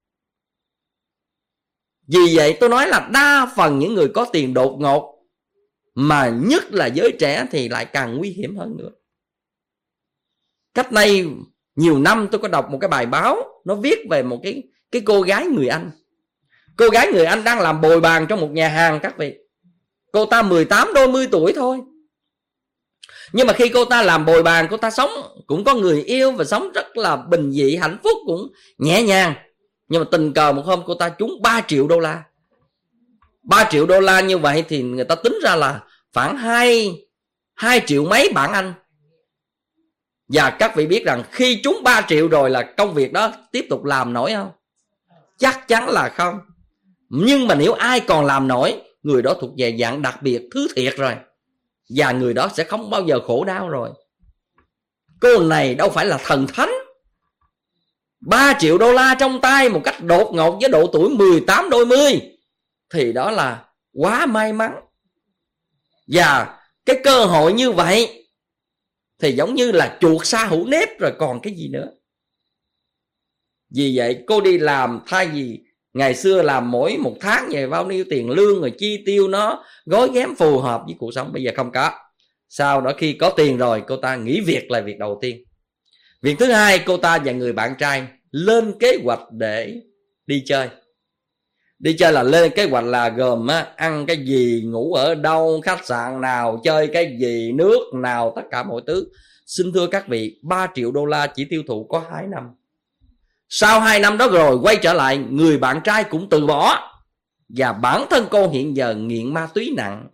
Vì vậy tôi nói là đa phần những người có tiền đột ngột, mà nhất là giới trẻ thì lại càng nguy hiểm hơn nữa. Cách đây nhiều năm tôi có đọc một cái bài báo, nó viết về một cái, cái cô gái người Anh. Cô gái người Anh đang làm bồi bàn trong một nhà hàng các vị. Cô ta mười tám đôi mươi tuổi thôi. Nhưng mà khi cô ta làm bồi bàn, cô ta sống cũng có người yêu và sống rất là bình dị, hạnh phúc, cũng nhẹ nhàng. Nhưng mà tình cờ một hôm cô ta trúng ba triệu đô la. ba triệu đô la như vậy thì người ta tính ra là khoảng hai triệu mấy bảng Anh. Và các vị biết rằng khi trúng ba triệu rồi là công việc đó tiếp tục làm nổi không? Chắc chắn là không. Nhưng mà nếu ai còn làm nổi, người đó thuộc về dạng đặc biệt, thứ thiệt rồi, và người đó sẽ không bao giờ khổ đau rồi. Cô này đâu phải là thần thánh. Ba triệu đô la trong tay một cách đột ngột với độ tuổi mười tám đôi mươi, thì đó là quá may mắn. Và cái cơ hội như vậy thì giống như là chuột sa hữu nếp rồi còn cái gì nữa. Vì vậy cô đi làm, thay vì ngày xưa làm mỗi một tháng về bao nhiêu tiền lương rồi chi tiêu nó gói ghém phù hợp với cuộc sống, bây giờ không có. Sau đó khi có tiền rồi, cô ta nghỉ việc là việc đầu tiên. Việc thứ hai, cô ta và người bạn trai lên kế hoạch để đi chơi. Đi chơi là lên kế hoạch là gồm á, ăn cái gì, ngủ ở đâu, khách sạn nào, chơi cái gì, nước nào, tất cả mọi thứ. Xin thưa các vị, ba triệu đô la chỉ tiêu thụ có hai năm. Sau hai năm đó rồi quay trở lại, người bạn trai cũng từ bỏ. Và bản thân cô hiện giờ nghiện ma túy nặng.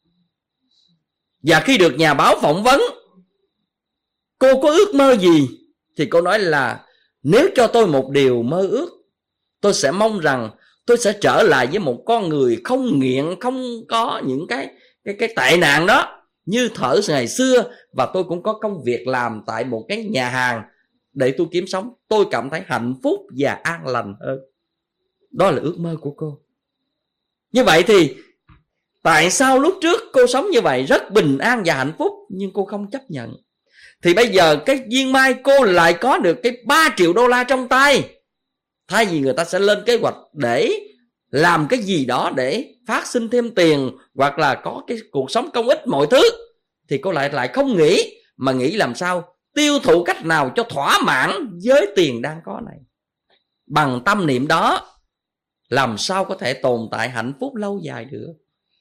Và khi được nhà báo phỏng vấn, cô có ước mơ gì? Thì cô nói là nếu cho tôi một điều mơ ước, tôi sẽ mong rằng tôi sẽ trở lại với một con người không nghiện, không có những cái cái cái tệ nạn đó như thở ngày xưa, và tôi cũng có công việc làm tại một cái nhà hàng để tôi kiếm sống. Tôi cảm thấy hạnh phúc và an lành hơn. Đó là ước mơ của cô. Như vậy thì tại sao lúc trước cô sống như vậy rất bình an và hạnh phúc, nhưng cô không chấp nhận? Thì bây giờ cái duyên may cô lại có được cái ba triệu đô la trong tay. Thay vì người ta sẽ lên kế hoạch để làm cái gì đó để phát sinh thêm tiền, hoặc là có cái cuộc sống công ích mọi thứ, thì cô lại lại không nghĩ, mà nghĩ làm sao tiêu thụ cách nào cho thỏa mãn với tiền đang có này. Bằng tâm niệm đó, làm sao có thể tồn tại hạnh phúc lâu dài được.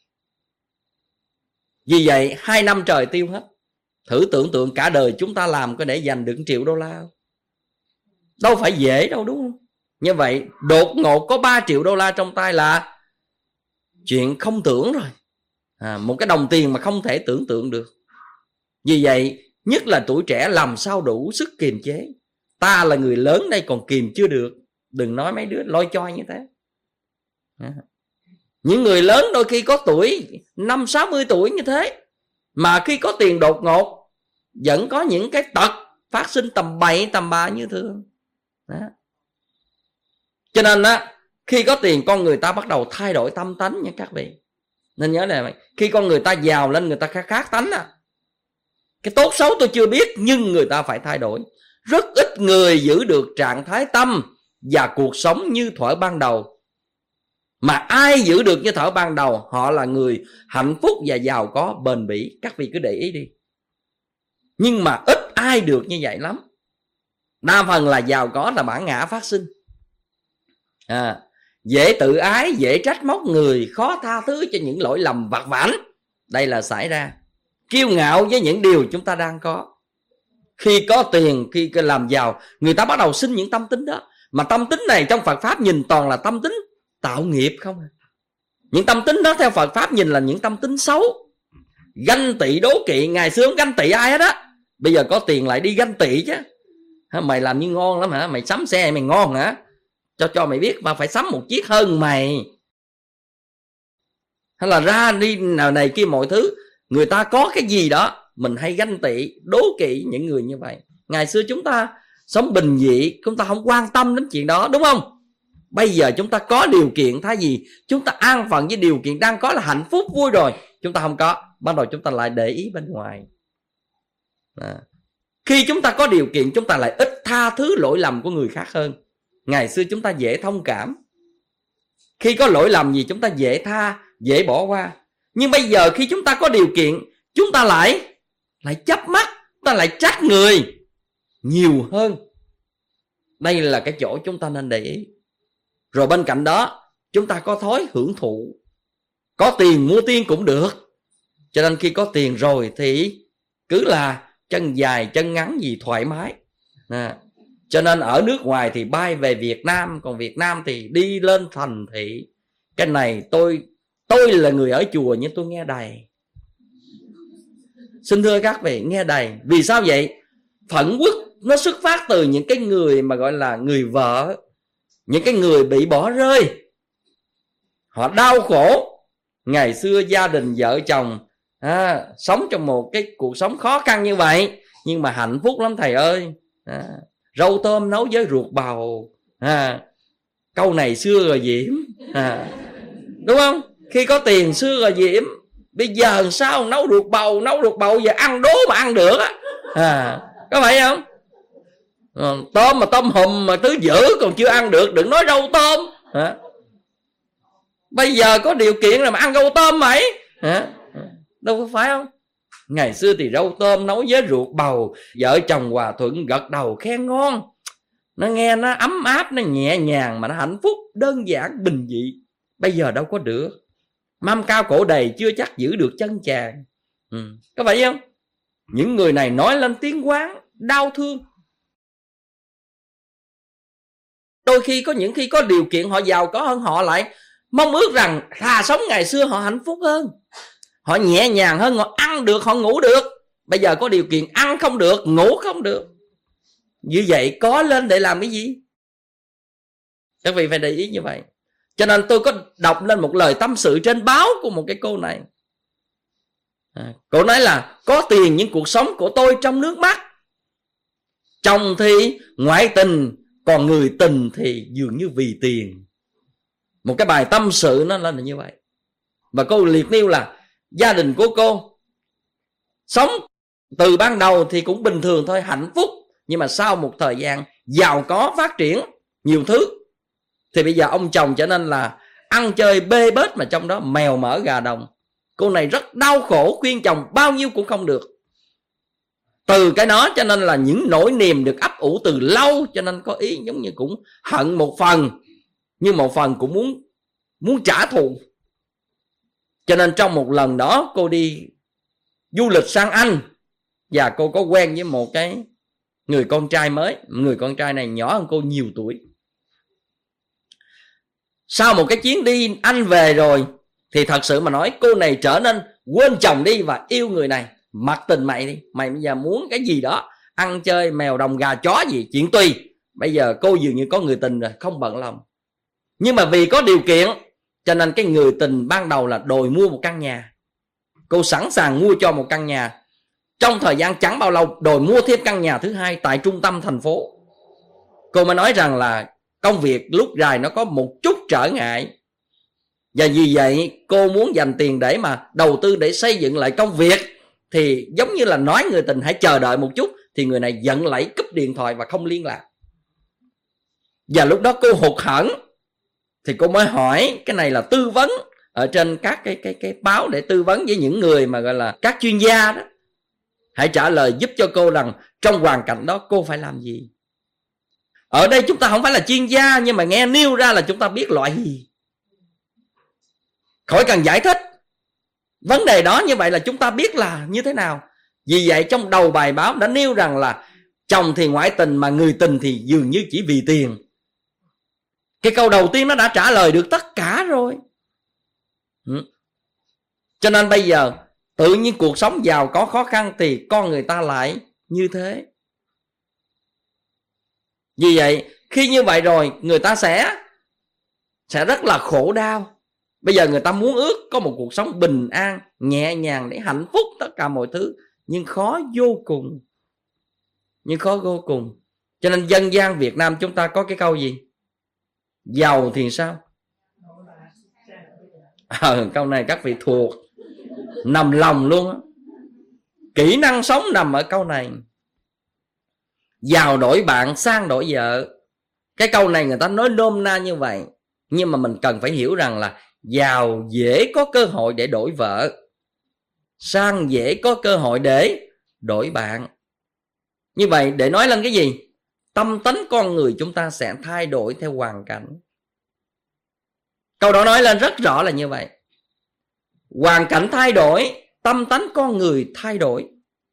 Vì vậy hai năm trời tiêu hết. Thử tưởng tượng cả đời chúng ta làm có để dành được triệu đô la, đâu phải dễ đâu, đúng không? Như vậy đột ngột có ba triệu đô la trong tay là chuyện không tưởng rồi, à, một cái đồng tiền mà không thể tưởng tượng được. Vì vậy nhất là tuổi trẻ làm sao đủ sức kiềm chế. Ta là người lớn đây còn kiềm chưa được, đừng nói mấy đứa lôi choi như thế. à. Những người lớn đôi khi có tuổi năm sáu mươi tuổi như thế, mà khi có tiền đột ngột vẫn có những cái tật phát sinh tầm bậy tầm bạ như thường. Đó. Cho nên á, khi có tiền con người ta bắt đầu thay đổi tâm tánh nha các vị. Nên nhớ này, khi con người ta giàu lên người ta khác, khác tánh à. Cái tốt xấu tôi chưa biết, nhưng người ta phải thay đổi. Rất ít người giữ được trạng thái tâm và cuộc sống như thuở ban đầu. Mà ai giữ được như thuở ban đầu, họ là người hạnh phúc và giàu có bền bỉ. Các vị cứ để ý đi. Nhưng mà ít ai được như vậy lắm. Đa phần là giàu có là bản ngã phát sinh. À, dễ tự ái, dễ trách móc người, khó tha thứ cho những lỗi lầm vặt vãnh. Đây là xảy ra. Kiêu ngạo với những điều chúng ta đang có. Khi có tiền, khi làm giàu, người ta bắt đầu sinh những tâm tính đó. Mà tâm tính này trong Phật Pháp nhìn toàn là tâm tính tạo nghiệp không à. Những tâm tính đó theo Phật Pháp nhìn là những tâm tính xấu. Ganh tị đố kỵ, ngày xưa không ganh tị ai hết á, bây giờ có tiền lại đi ganh tị chứ. Mày làm như ngon lắm hả, mày sắm xe mày ngon hả, cho cho mày biết mà phải sắm một chiếc hơn mày. Hay là ra đi nào này kia mọi thứ, người ta có cái gì đó mình hay ganh tị đố kỵ những người như vậy. Ngày xưa chúng ta sống bình dị, chúng ta không quan tâm đến chuyện đó, đúng không? Bây giờ chúng ta có điều kiện, thay vì chúng ta an phận với điều kiện đang có là hạnh phúc vui rồi, chúng ta không có, bắt đầu chúng ta lại để ý bên ngoài. À. Khi chúng ta có điều kiện, chúng ta lại ít tha thứ lỗi lầm của người khác hơn. Ngày xưa chúng ta dễ thông cảm, khi có lỗi lầm gì chúng ta dễ tha, dễ bỏ qua. Nhưng bây giờ khi chúng ta có điều kiện, chúng ta lại lại chấp mắt, chúng ta lại trách người nhiều hơn. Đây là cái chỗ chúng ta nên để ý. Rồi bên cạnh đó, chúng ta có thói hưởng thụ. Có tiền mua tiên cũng được. Cho nên khi có tiền rồi thì cứ là chân dài chân ngắn gì thoải mái. À. Cho nên ở nước ngoài thì bay về Việt Nam, còn Việt Nam thì đi lên thành thị. Cái này tôi tôi là người ở chùa nhưng tôi nghe đầy. Xin thưa các vị, nghe đầy. Vì sao vậy? Phẫn uất nó xuất phát từ những cái người mà gọi là người vợ, những cái người bị bỏ rơi. Họ đau khổ. Ngày xưa gia đình vợ chồng à, sống trong một cái cuộc sống khó khăn như vậy, nhưng mà hạnh phúc lắm thầy ơi. À, rau tôm nấu với ruột bầu. À, câu này xưa rồi Diễm. À, đúng không? Khi có tiền xưa rồi Diễm. Bây giờ sao nấu ruột bầu, nấu ruột bầu giờ ăn đố mà ăn được á. À, có phải không? À, tôm mà tôm hùm mà tứ dữ còn chưa ăn được, đừng nói rau tôm. À, bây giờ có điều kiện là mà ăn rau tôm mày. À, đâu có phải không? Ngày xưa thì rau tôm nấu với ruột bầu, vợ chồng hòa thuận gật đầu khen ngon. Nó nghe nó ấm áp, nó nhẹ nhàng mà nó hạnh phúc, đơn giản bình dị. Bây giờ đâu có được. Mâm cao cổ đầy chưa chắc giữ được chân chàng. Ừ. Có phải không? Những người này nói lên tiếng quán, đau thương. Đôi khi có những khi có điều kiện họ giàu có hơn, họ lại mong ước rằng thà sống ngày xưa họ hạnh phúc hơn, họ nhẹ nhàng hơn, họ ăn được, họ ngủ được. Bây giờ có điều kiện ăn không được, ngủ không được. Như vậy có lên để làm cái gì? Các vị phải để ý như vậy. Cho nên tôi có đọc lên một lời tâm sự trên báo của một cái cô này. À, cô nói là có tiền nhưng cuộc sống của tôi trong nước mắt. Chồng thì ngoại tình, còn người tình thì dường như vì tiền. Một cái bài tâm sự nó lên là như vậy. Và cô liệt nêu là gia đình của cô sống từ ban đầu thì cũng bình thường thôi, hạnh phúc. Nhưng mà sau một thời gian giàu có phát triển nhiều thứ, thì bây giờ ông chồng trở nên là ăn chơi bê bết, mà trong đó mèo mỡ gà đồng. Cô này rất đau khổ, khuyên chồng bao nhiêu cũng không được. Từ cái đó cho nên là những nỗi niềm được ấp ủ từ lâu, cho nên có ý giống như cũng hận một phần, nhưng một phần cũng muốn muốn trả thù. Cho nên trong một lần đó cô đi du lịch sang Anh, và cô có quen với một cái người con trai mới. Người con trai này nhỏ hơn cô nhiều tuổi. Sau một cái chuyến đi Anh về rồi, thì thật sự mà nói cô này trở nên quên chồng đi và yêu người này. Mặc tình mày đi, mày bây giờ muốn cái gì đó, ăn chơi mèo đồng gà chó gì, chuyện tùy. Bây giờ cô dường như có người tình rồi, không bận lòng. Nhưng mà vì có điều kiện, cho nên cái người tình ban đầu là đòi mua một căn nhà. Cô sẵn sàng mua cho một căn nhà. Trong thời gian chẳng bao lâu đòi mua thêm căn nhà thứ hai tại trung tâm thành phố. Cô mới nói rằng là công việc lúc dài nó có một chút trở ngại, và vì vậy cô muốn dành tiền để mà đầu tư để xây dựng lại công việc. Thì giống như là nói người tình hãy chờ đợi một chút, thì người này giận lẫy cúp điện thoại và không liên lạc. Và lúc đó cô hụt hẫng, thì cô mới hỏi, cái này là tư vấn ở trên các cái, cái, cái báo để tư vấn với những người mà gọi là các chuyên gia đó. Hãy trả lời giúp cho cô rằng trong hoàn cảnh đó cô phải làm gì. Ở đây chúng ta không phải là chuyên gia, nhưng mà nghe nêu ra là chúng ta biết loại gì. Khỏi cần giải thích vấn đề đó, như vậy là chúng ta biết là như thế nào. Vì vậy trong đầu bài báo đã nêu rằng là chồng thì ngoại tình mà người tình thì dường như chỉ vì tiền. Cái câu đầu tiên nó đã trả lời được tất cả rồi. Ừ. Cho nên bây giờ tự nhiên cuộc sống giàu có khó khăn thì con người ta lại như thế. Vì vậy khi như vậy rồi người ta sẽ sẽ rất là khổ đau. Bây giờ người ta muốn ước có một cuộc sống bình an, nhẹ nhàng để hạnh phúc tất cả mọi thứ, nhưng khó vô cùng. Nhưng khó vô cùng. Cho nên dân gian Việt Nam chúng ta có cái câu gì? Giàu thì sao? Ờ, câu này các vị thuộc. nằm lòng luôn á. Kỹ năng sống nằm ở câu này. Giàu đổi bạn, sang đổi vợ. Cái câu này người ta nói nôm na như vậy, nhưng mà mình cần phải hiểu rằng là giàu dễ có cơ hội để đổi vợ, sang dễ có cơ hội để đổi bạn. Như vậy để nói lên cái gì? Tâm tánh con người chúng ta sẽ thay đổi theo hoàn cảnh. Câu đó nói lên rất rõ là như vậy. Hoàn cảnh thay đổi, tâm tánh con người thay đổi.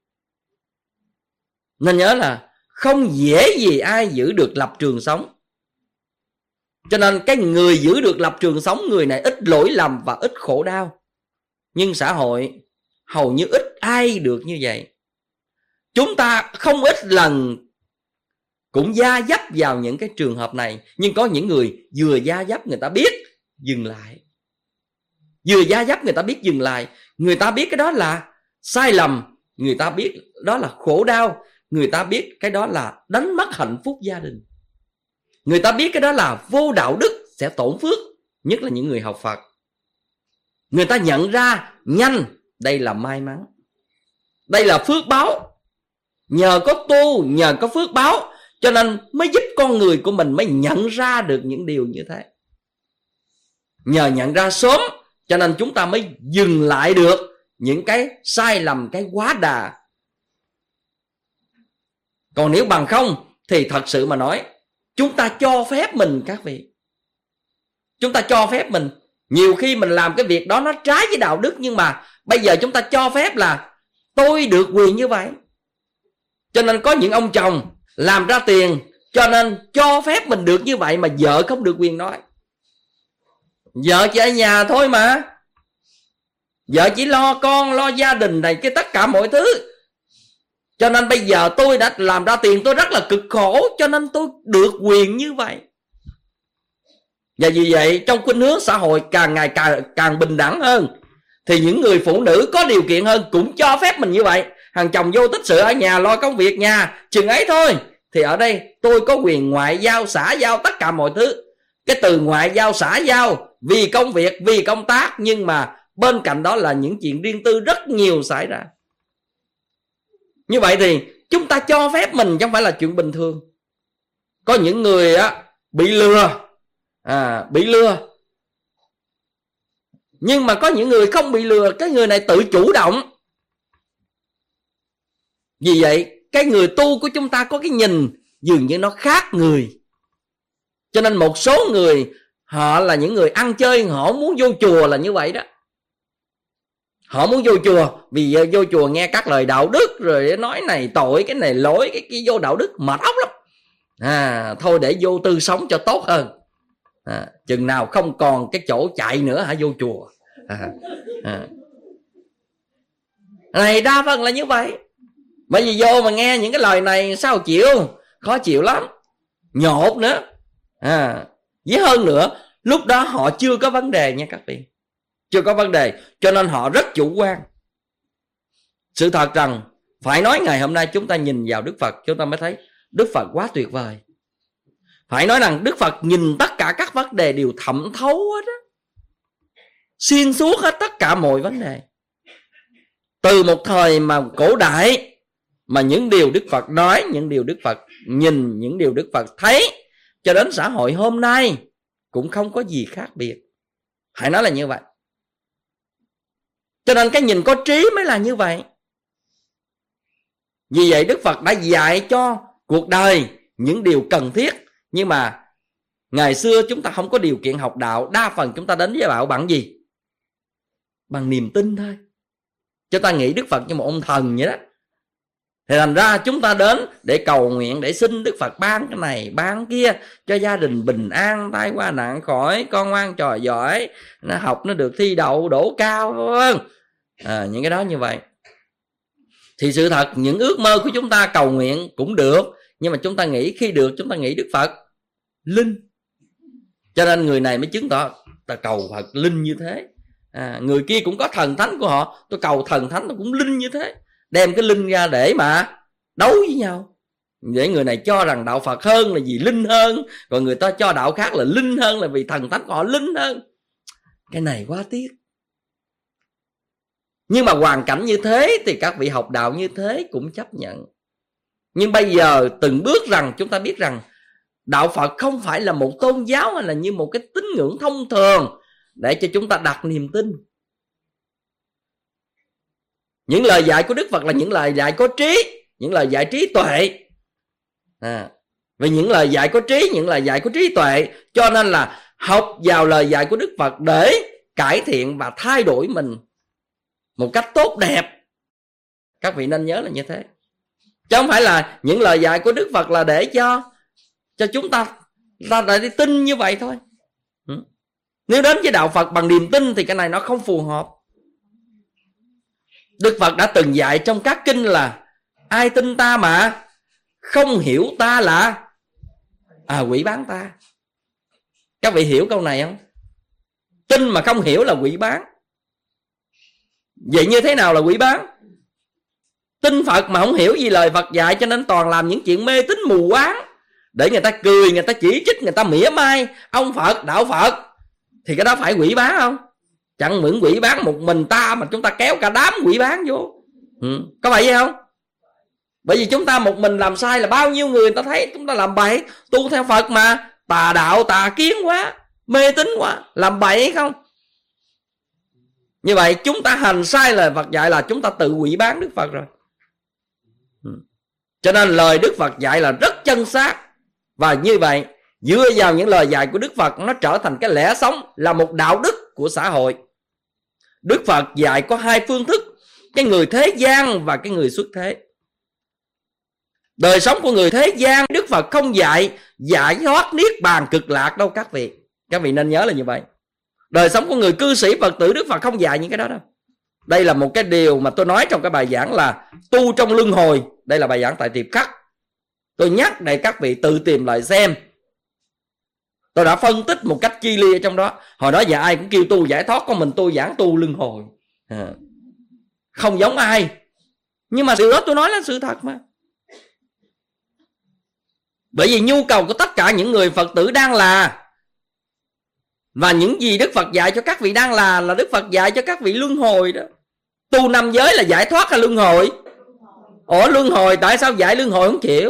Nên nhớ là không dễ gì ai giữ được lập trường sống. Cho nên cái người giữ được lập trường sống, người này ít lỗi lầm và ít khổ đau. Nhưng xã hội hầu như ít ai được như vậy. Chúng ta không ít lần cũng gia dấp vào những cái trường hợp này. Nhưng có những người vừa gia dấp người ta biết dừng lại. Vừa gia dấp người ta biết dừng lại. Người ta biết cái đó là sai lầm. Người ta biết đó là khổ đau. Người ta biết cái đó là đánh mất hạnh phúc gia đình. Người ta biết cái đó là vô đạo đức, sẽ tổn phước. Nhất là những người học Phật. Người ta nhận ra nhanh, đây là may mắn, đây là phước báo. Nhờ có tu, nhờ có phước báo, cho nên mới giúp con người của mình mới nhận ra được những điều như thế. Nhờ nhận ra sớm, cho nên chúng ta mới dừng lại được những cái sai lầm, cái quá đà. Còn nếu bằng không thì thật sự mà nói, chúng ta cho phép mình các vị. Chúng ta cho phép mình. Nhiều khi mình làm cái việc đó nó trái với đạo đức, nhưng mà bây giờ chúng ta cho phép là tôi được quyền như vậy. Cho nên có những ông chồng làm ra tiền, cho nên cho phép mình được như vậy, mà vợ không được quyền nói. Vợ chỉ ở nhà thôi mà. Vợ chỉ lo con, lo gia đình này, cái tất cả mọi thứ. Cho nên bây giờ tôi đã làm ra tiền, tôi rất là cực khổ, cho nên tôi được quyền như vậy. Và vì vậy trong khuynh hướng xã hội càng ngày càng, càng bình đẳng hơn, thì những người phụ nữ có điều kiện hơn cũng cho phép mình như vậy. Thằng chồng vô tích sự ở nhà lo công việc nhà chừng ấy thôi, thì ở đây tôi có quyền ngoại giao, xã giao, tất cả mọi thứ. Cái từ ngoại giao, xã giao vì công việc, vì công tác, nhưng mà bên cạnh đó là những chuyện riêng tư rất nhiều xảy ra. Như vậy thì chúng ta cho phép mình chứ không phải là chuyện bình thường. Có những người á bị lừa, à, bị lừa. Nhưng mà có những người không bị lừa, cái người này tự chủ động. Vì vậy cái người tu của chúng ta có cái nhìn dường như nó khác người. Cho nên một số người họ là những người ăn chơi, họ muốn vô chùa là như vậy đó. Họ muốn vô chùa vì vô chùa nghe các lời đạo đức, rồi nói này tội, cái này lỗi, cái kia vô đạo đức mệt óc lắm. À, thôi để vô tư sống cho tốt hơn. À, chừng nào không còn cái chỗ chạy nữa hả vô chùa. À, à. Này đa phần là như vậy. Bởi vì vô mà nghe những cái lời này sao chịu, khó chịu lắm, nhột nữa. À, với hơn nữa, lúc đó họ chưa có vấn đề nha các vị, chưa có vấn đề, cho nên họ rất chủ quan. Sự thật rằng phải nói ngày hôm nay chúng ta nhìn vào Đức Phật, chúng ta mới thấy Đức Phật quá tuyệt vời. Phải nói rằng Đức Phật nhìn tất cả các vấn đề đều thẩm thấu hết á, xuyên suốt hết tất cả mọi vấn đề. Từ một thời mà cổ đại, mà những điều Đức Phật nói, những điều Đức Phật nhìn, những điều Đức Phật thấy, cho đến xã hội hôm nay cũng không có gì khác biệt. Hãy nói là như vậy. Cho nên cái nhìn có trí mới là như vậy. Vì vậy Đức Phật đã dạy cho cuộc đời những điều cần thiết. Nhưng mà ngày xưa chúng ta không có điều kiện học đạo, đa phần chúng ta đến với đạo bằng gì? Bằng niềm tin thôi. Chúng ta nghĩ Đức Phật như một ông thần vậy đó. Thì thành ra chúng ta đến để cầu nguyện, để xin Đức Phật ban cái này, ban kia, cho gia đình bình an, tai qua nạn khỏi, con ngoan trò giỏi, nó học nó được thi đậu, đỗ cao, vâng. À, những cái đó như vậy. Thì sự thật những ước mơ của chúng ta cầu nguyện cũng được, nhưng mà chúng ta nghĩ khi được chúng ta nghĩ Đức Phật linh. Cho nên người này mới chứng tỏ ta cầu Phật linh như thế. À, người kia cũng có thần thánh của họ, tôi cầu thần thánh nó cũng linh như thế. Đem cái linh ra để mà đấu với nhau, để người này cho rằng đạo Phật hơn là vì linh hơn, còn người ta cho đạo khác là linh hơn là vì thần thánh của họ linh hơn. Cái này quá tiếc. Nhưng mà hoàn cảnh như thế thì các vị học đạo như thế cũng chấp nhận. Nhưng bây giờ từng bước rằng chúng ta biết rằng đạo Phật không phải là một tôn giáo hay là như một cái tín ngưỡng thông thường để cho chúng ta đặt niềm tin. Những lời dạy của Đức Phật là những lời dạy có trí, những lời dạy trí tuệ. À, vì những lời dạy có trí, những lời dạy có trí tuệ, cho nên là học vào lời dạy của Đức Phật để cải thiện và thay đổi mình một cách tốt đẹp. Các vị nên nhớ là như thế. Chứ không phải là những lời dạy của Đức Phật là để cho cho chúng ta ta lại đi tin như vậy thôi. Ừ. Nếu đến với đạo Phật bằng niềm tin thì cái này nó không phù hợp. Đức Phật đã từng dạy trong các kinh là ai tin ta mà không hiểu ta là à quỷ bán ta. Các vị hiểu câu này không? Tin mà không hiểu là quỷ bán. Vậy như thế nào là quỷ bán? Tin Phật mà không hiểu gì lời Phật dạy, cho nên toàn làm những chuyện mê tín mù quáng để người ta cười, người ta chỉ trích, người ta mỉa mai ông Phật, đạo Phật, thì cái đó phải quỷ bán không? Chẳng những quỷ bán một mình ta mà chúng ta kéo cả đám quỷ bán vô. Ừ. Có phải vậy không? Bởi vì chúng ta một mình làm sai là bao nhiêu người, người ta thấy chúng ta làm bậy, tu theo Phật mà tà đạo tà kiến quá, mê tín quá, làm bậy không? Như vậy chúng ta hành sai lời Phật dạy là chúng ta tự quỷ bán Đức Phật rồi. Ừ. Cho nên lời Đức Phật dạy là rất chân xác. Và như vậy dựa vào những lời dạy của Đức Phật, nó trở thành cái lẽ sống, là một đạo đức của xã hội. Đức Phật dạy có hai phương thức, cái người thế gian và cái người xuất thế. Đời sống của người thế gian, Đức Phật không dạy giải thoát niết bàn cực lạc đâu các vị. Các vị nên nhớ là như vậy. Đời sống của người cư sĩ Phật tử, Đức Phật không dạy những cái đó đâu. Đây là một cái điều mà tôi nói trong cái bài giảng là tu trong luân hồi. Đây là bài giảng tại Tiệp Khắc. Tôi nhắc để các vị tự tìm lại xem. Tôi đã phân tích một cách chi li ở trong đó. Hồi đó giờ ai cũng kêu tu giải thoát, còn mình tôi giảng tu luân hồi. À, không giống ai. Nhưng mà điều đó tôi nói là sự thật mà. Bởi vì nhu cầu của tất cả những người Phật tử đang là, và những gì Đức Phật dạy cho các vị đang là, là Đức Phật dạy cho các vị luân hồi đó. Tu năm giới là giải thoát hay luân hồi? Ủa luân hồi, tại sao dạy luân hồi không chịu?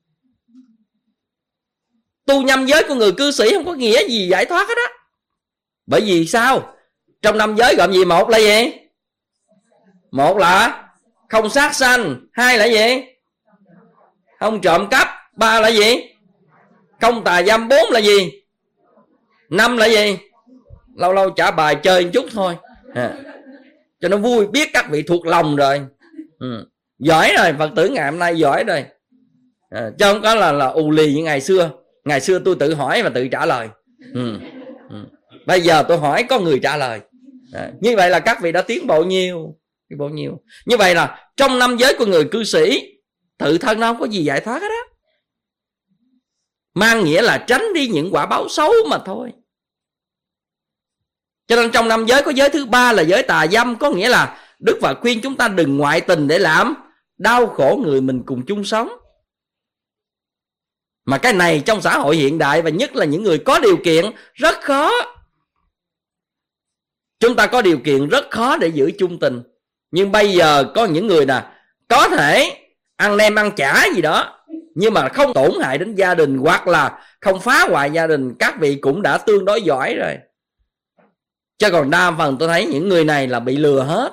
Tu năm giới của người cư sĩ không có nghĩa gì giải thoát hết á. Bởi vì sao? Trong năm giới gồm gì? Một là gì? Một là không sát sanh. Hai là gì? Không trộm cắp. Ba là gì? Không tà dâm. Bốn là gì? Năm là gì? Lâu lâu trả bài chơi một chút thôi à, cho nó vui, biết các vị thuộc lòng rồi. Ừ. Giỏi rồi, Phật tử ngày hôm nay giỏi rồi à, chứ không có là, là ù lì như ngày xưa. Ngày xưa tôi tự hỏi và tự trả lời. Ừ. Ừ. Bây giờ tôi hỏi có người trả lời à, như vậy là các vị đã tiến bộ nhiều, tiến bộ nhiều. Như vậy là trong năm giới của người cư sĩ, tự thân nó không có gì giải thoát hết á, mang nghĩa là tránh đi những quả báo xấu mà thôi. Cho nên trong năm giới có giới thứ ba là giới tà dâm, có nghĩa là Đức Phật khuyên chúng ta đừng ngoại tình để làm đau khổ người mình cùng chung sống. Mà cái này trong xã hội hiện đại, và nhất là những người có điều kiện, rất khó. Chúng ta có điều kiện rất khó để giữ chung tình. Nhưng bây giờ có những người nè, có thể ăn nem ăn chả gì đó, nhưng mà không tổn hại đến gia đình, hoặc là không phá hoại gia đình. Các vị cũng đã tương đối giỏi rồi. Chứ còn đa phần tôi thấy những người này là bị lừa hết.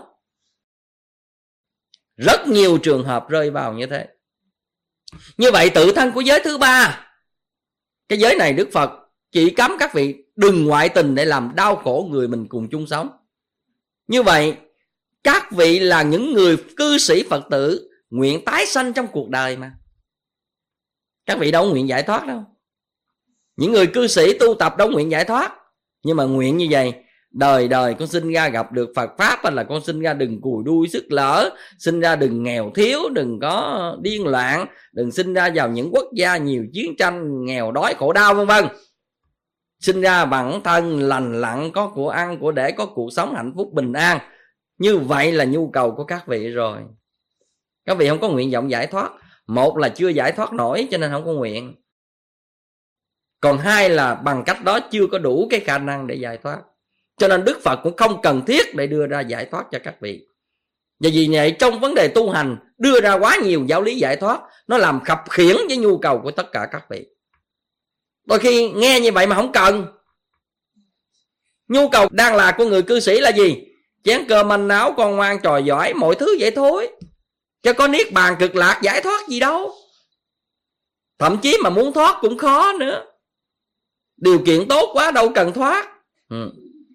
Rất nhiều trường hợp rơi vào như thế. Như vậy tự thân của giới thứ ba, cái giới này Đức Phật chỉ cấm các vị đừng ngoại tình để làm đau khổ người mình cùng chung sống. Như vậy các vị là những người cư sĩ Phật tử nguyện tái sanh trong cuộc đời mà. Các vị đâu nguyện giải thoát đâu. Những người cư sĩ tu tập đâu nguyện giải thoát, nhưng mà nguyện như vậy: đời đời con sinh ra gặp được Phật Pháp, hay là con sinh ra đừng cùi đuôi sức lỡ, sinh ra đừng nghèo thiếu, đừng có điên loạn, đừng sinh ra vào những quốc gia nhiều chiến tranh, nghèo đói khổ đau vân vân. Sinh ra bản thân lành lặn, có của ăn của để, có cuộc sống hạnh phúc bình an. Như vậy là nhu cầu của các vị rồi. Các vị không có nguyện vọng giải thoát. Một là chưa giải thoát nổi cho nên không có nguyện. Còn hai là bằng cách đó chưa có đủ cái khả năng để giải thoát. Cho nên Đức Phật cũng không cần thiết để đưa ra giải thoát cho các vị. Và vì vậy trong vấn đề tu hành đưa ra quá nhiều giáo lý giải thoát, nó làm khập khiễng với nhu cầu của tất cả các vị. Đôi khi nghe như vậy mà không cần. Nhu cầu đang là của người cư sĩ là gì? Chén cơm manh áo, con ngoan trò giỏi, mọi thứ vậy thôi, chứ có niết bàn cực lạc giải thoát gì đâu. Thậm chí mà muốn thoát cũng khó nữa. Điều kiện tốt quá đâu cần thoát. ừ.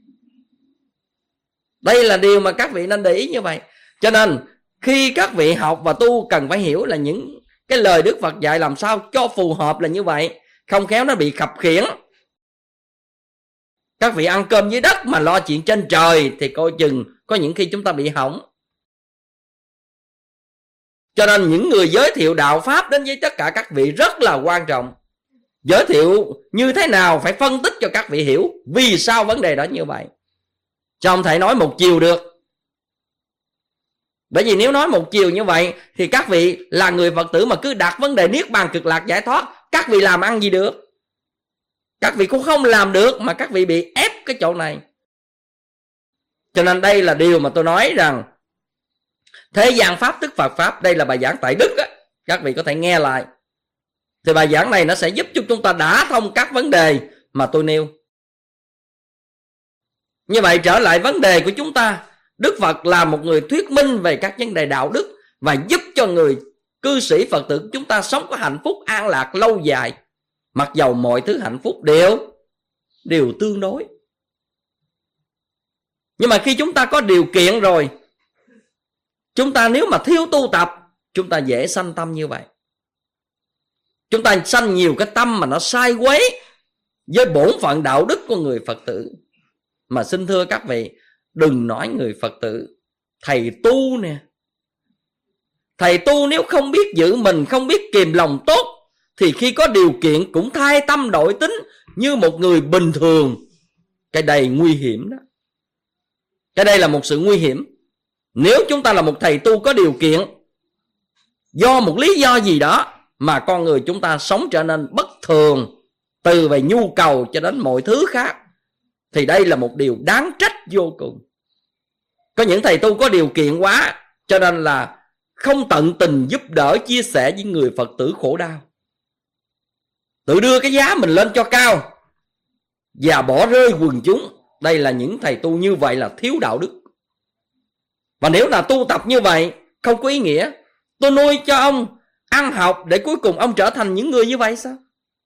Đây là điều mà các vị nên để ý như vậy. Cho nên khi các vị học và tu cần phải hiểu là những cái lời Đức Phật dạy làm sao cho phù hợp là như vậy. Không khéo nó bị khập khiễng. Các vị ăn cơm dưới đất mà lo chuyện trên trời thì coi chừng có những khi chúng ta bị hỏng. Cho nên những người giới thiệu đạo Pháp đến với tất cả các vị rất là quan trọng. Giới thiệu như thế nào phải phân tích cho các vị hiểu vì sao vấn đề đó như vậy. Chứ không thể nói một chiều được. Bởi vì nếu nói một chiều như vậy thì các vị là người Phật tử mà cứ đặt vấn đề niết bàn cực lạc giải thoát, các vị làm ăn gì được? Các vị cũng không làm được mà các vị bị ép cái chỗ này. Cho nên đây là điều mà tôi nói rằng thế gian Pháp tức Phật Pháp. Đây là bài giảng tại Đức á, các vị có thể nghe lại. Thì bài giảng này nó sẽ giúp cho chúng ta đả thông các vấn đề mà tôi nêu. Như vậy trở lại vấn đề của chúng ta, Đức Phật là một người thuyết minh về các vấn đề đạo đức và giúp cho người cư sĩ Phật tử chúng ta sống có hạnh phúc an lạc lâu dài. Mặc dầu mọi thứ hạnh phúc đều đều tương đối. Nhưng mà khi chúng ta có điều kiện rồi, chúng ta nếu mà thiếu tu tập, chúng ta dễ sanh tâm như vậy. Chúng ta sanh nhiều cái tâm mà nó sai quấy với bổn phận đạo đức của người Phật tử. Mà xin thưa các vị, đừng nói người Phật tử, thầy tu nè. Thầy tu nếu không biết giữ mình, không biết kìm lòng tốt, thì khi có điều kiện cũng thay tâm đổi tính như một người bình thường. Cái đây nguy hiểm đó. Cái đây là một sự nguy hiểm. Nếu chúng ta là một thầy tu có điều kiện, do một lý do gì đó mà con người chúng ta sống trở nên bất thường, từ về nhu cầu cho đến mọi thứ khác, thì đây là một điều đáng trách vô cùng. Có những thầy tu có điều kiện quá, cho nên là không tận tình giúp đỡ chia sẻ với người Phật tử khổ đau, tự đưa cái giá mình lên cho cao và bỏ rơi quần chúng. Đây là những thầy tu như vậy là thiếu đạo đức. Và nếu là tu tập như vậy không có ý nghĩa. Tôi nuôi cho ông ăn học để cuối cùng ông trở thành những người như vậy sao?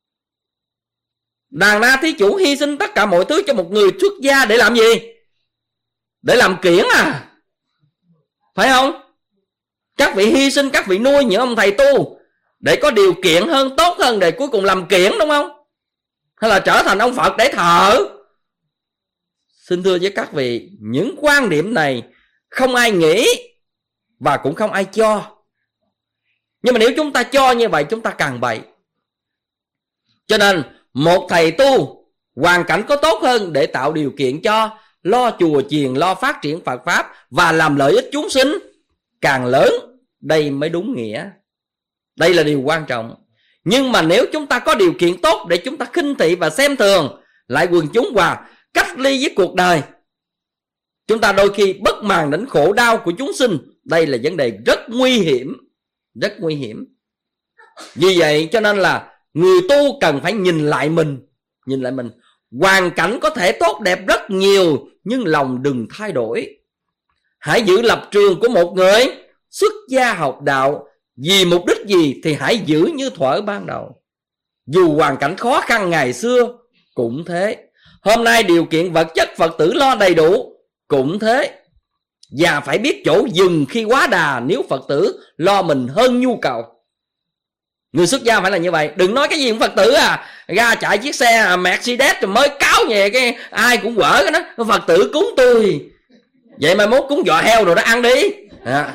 Đàn Na Thí Chủ hy sinh tất cả mọi thứ cho một người xuất gia để làm gì? Để làm kiểng à? Phải không? Các vị hy sinh, các vị nuôi những ông thầy tu để có điều kiện hơn, tốt hơn, để cuối cùng làm kiểng, đúng không? Hay là trở thành ông Phật để thờ? Xin thưa với các vị, những quan điểm này không ai nghĩ và cũng không ai cho. Nhưng mà nếu chúng ta cho như vậy, chúng ta càng bậy. Cho nên một thầy tu hoàn cảnh có tốt hơn để tạo điều kiện cho lo chùa chiền, lo phát triển Phật Pháp và làm lợi ích chúng sinh càng lớn, đây mới đúng nghĩa. Đây là điều quan trọng. Nhưng mà nếu chúng ta có điều kiện tốt để chúng ta khinh thị và xem thường lại quần chúng và cách ly với cuộc đời, chúng ta đôi khi bất màng đến khổ đau của chúng sinh. Đây là vấn đề rất nguy hiểm. Rất nguy hiểm. Vì vậy cho nên là người tu cần phải nhìn lại mình. Nhìn lại mình. Hoàn cảnh có thể tốt đẹp rất nhiều, nhưng lòng đừng thay đổi. Hãy giữ lập trường của một người xuất gia học đạo. Vì mục đích gì thì hãy giữ như thuở ban đầu. Dù hoàn cảnh khó khăn ngày xưa cũng thế. Hôm nay điều kiện vật chất Phật tử lo đầy đủ cũng thế. Và phải biết chỗ dừng khi quá đà, nếu Phật tử lo mình hơn nhu cầu. Người xuất gia phải là như vậy. Đừng nói cái gì cũng Phật tử à, ra chạy chiếc xe Mercedes rồi mới cáo về cái ai cũng quở cái đó. Phật tử cúng tôi, vậy mà mốt cúng giò heo rồi đó ăn đi à.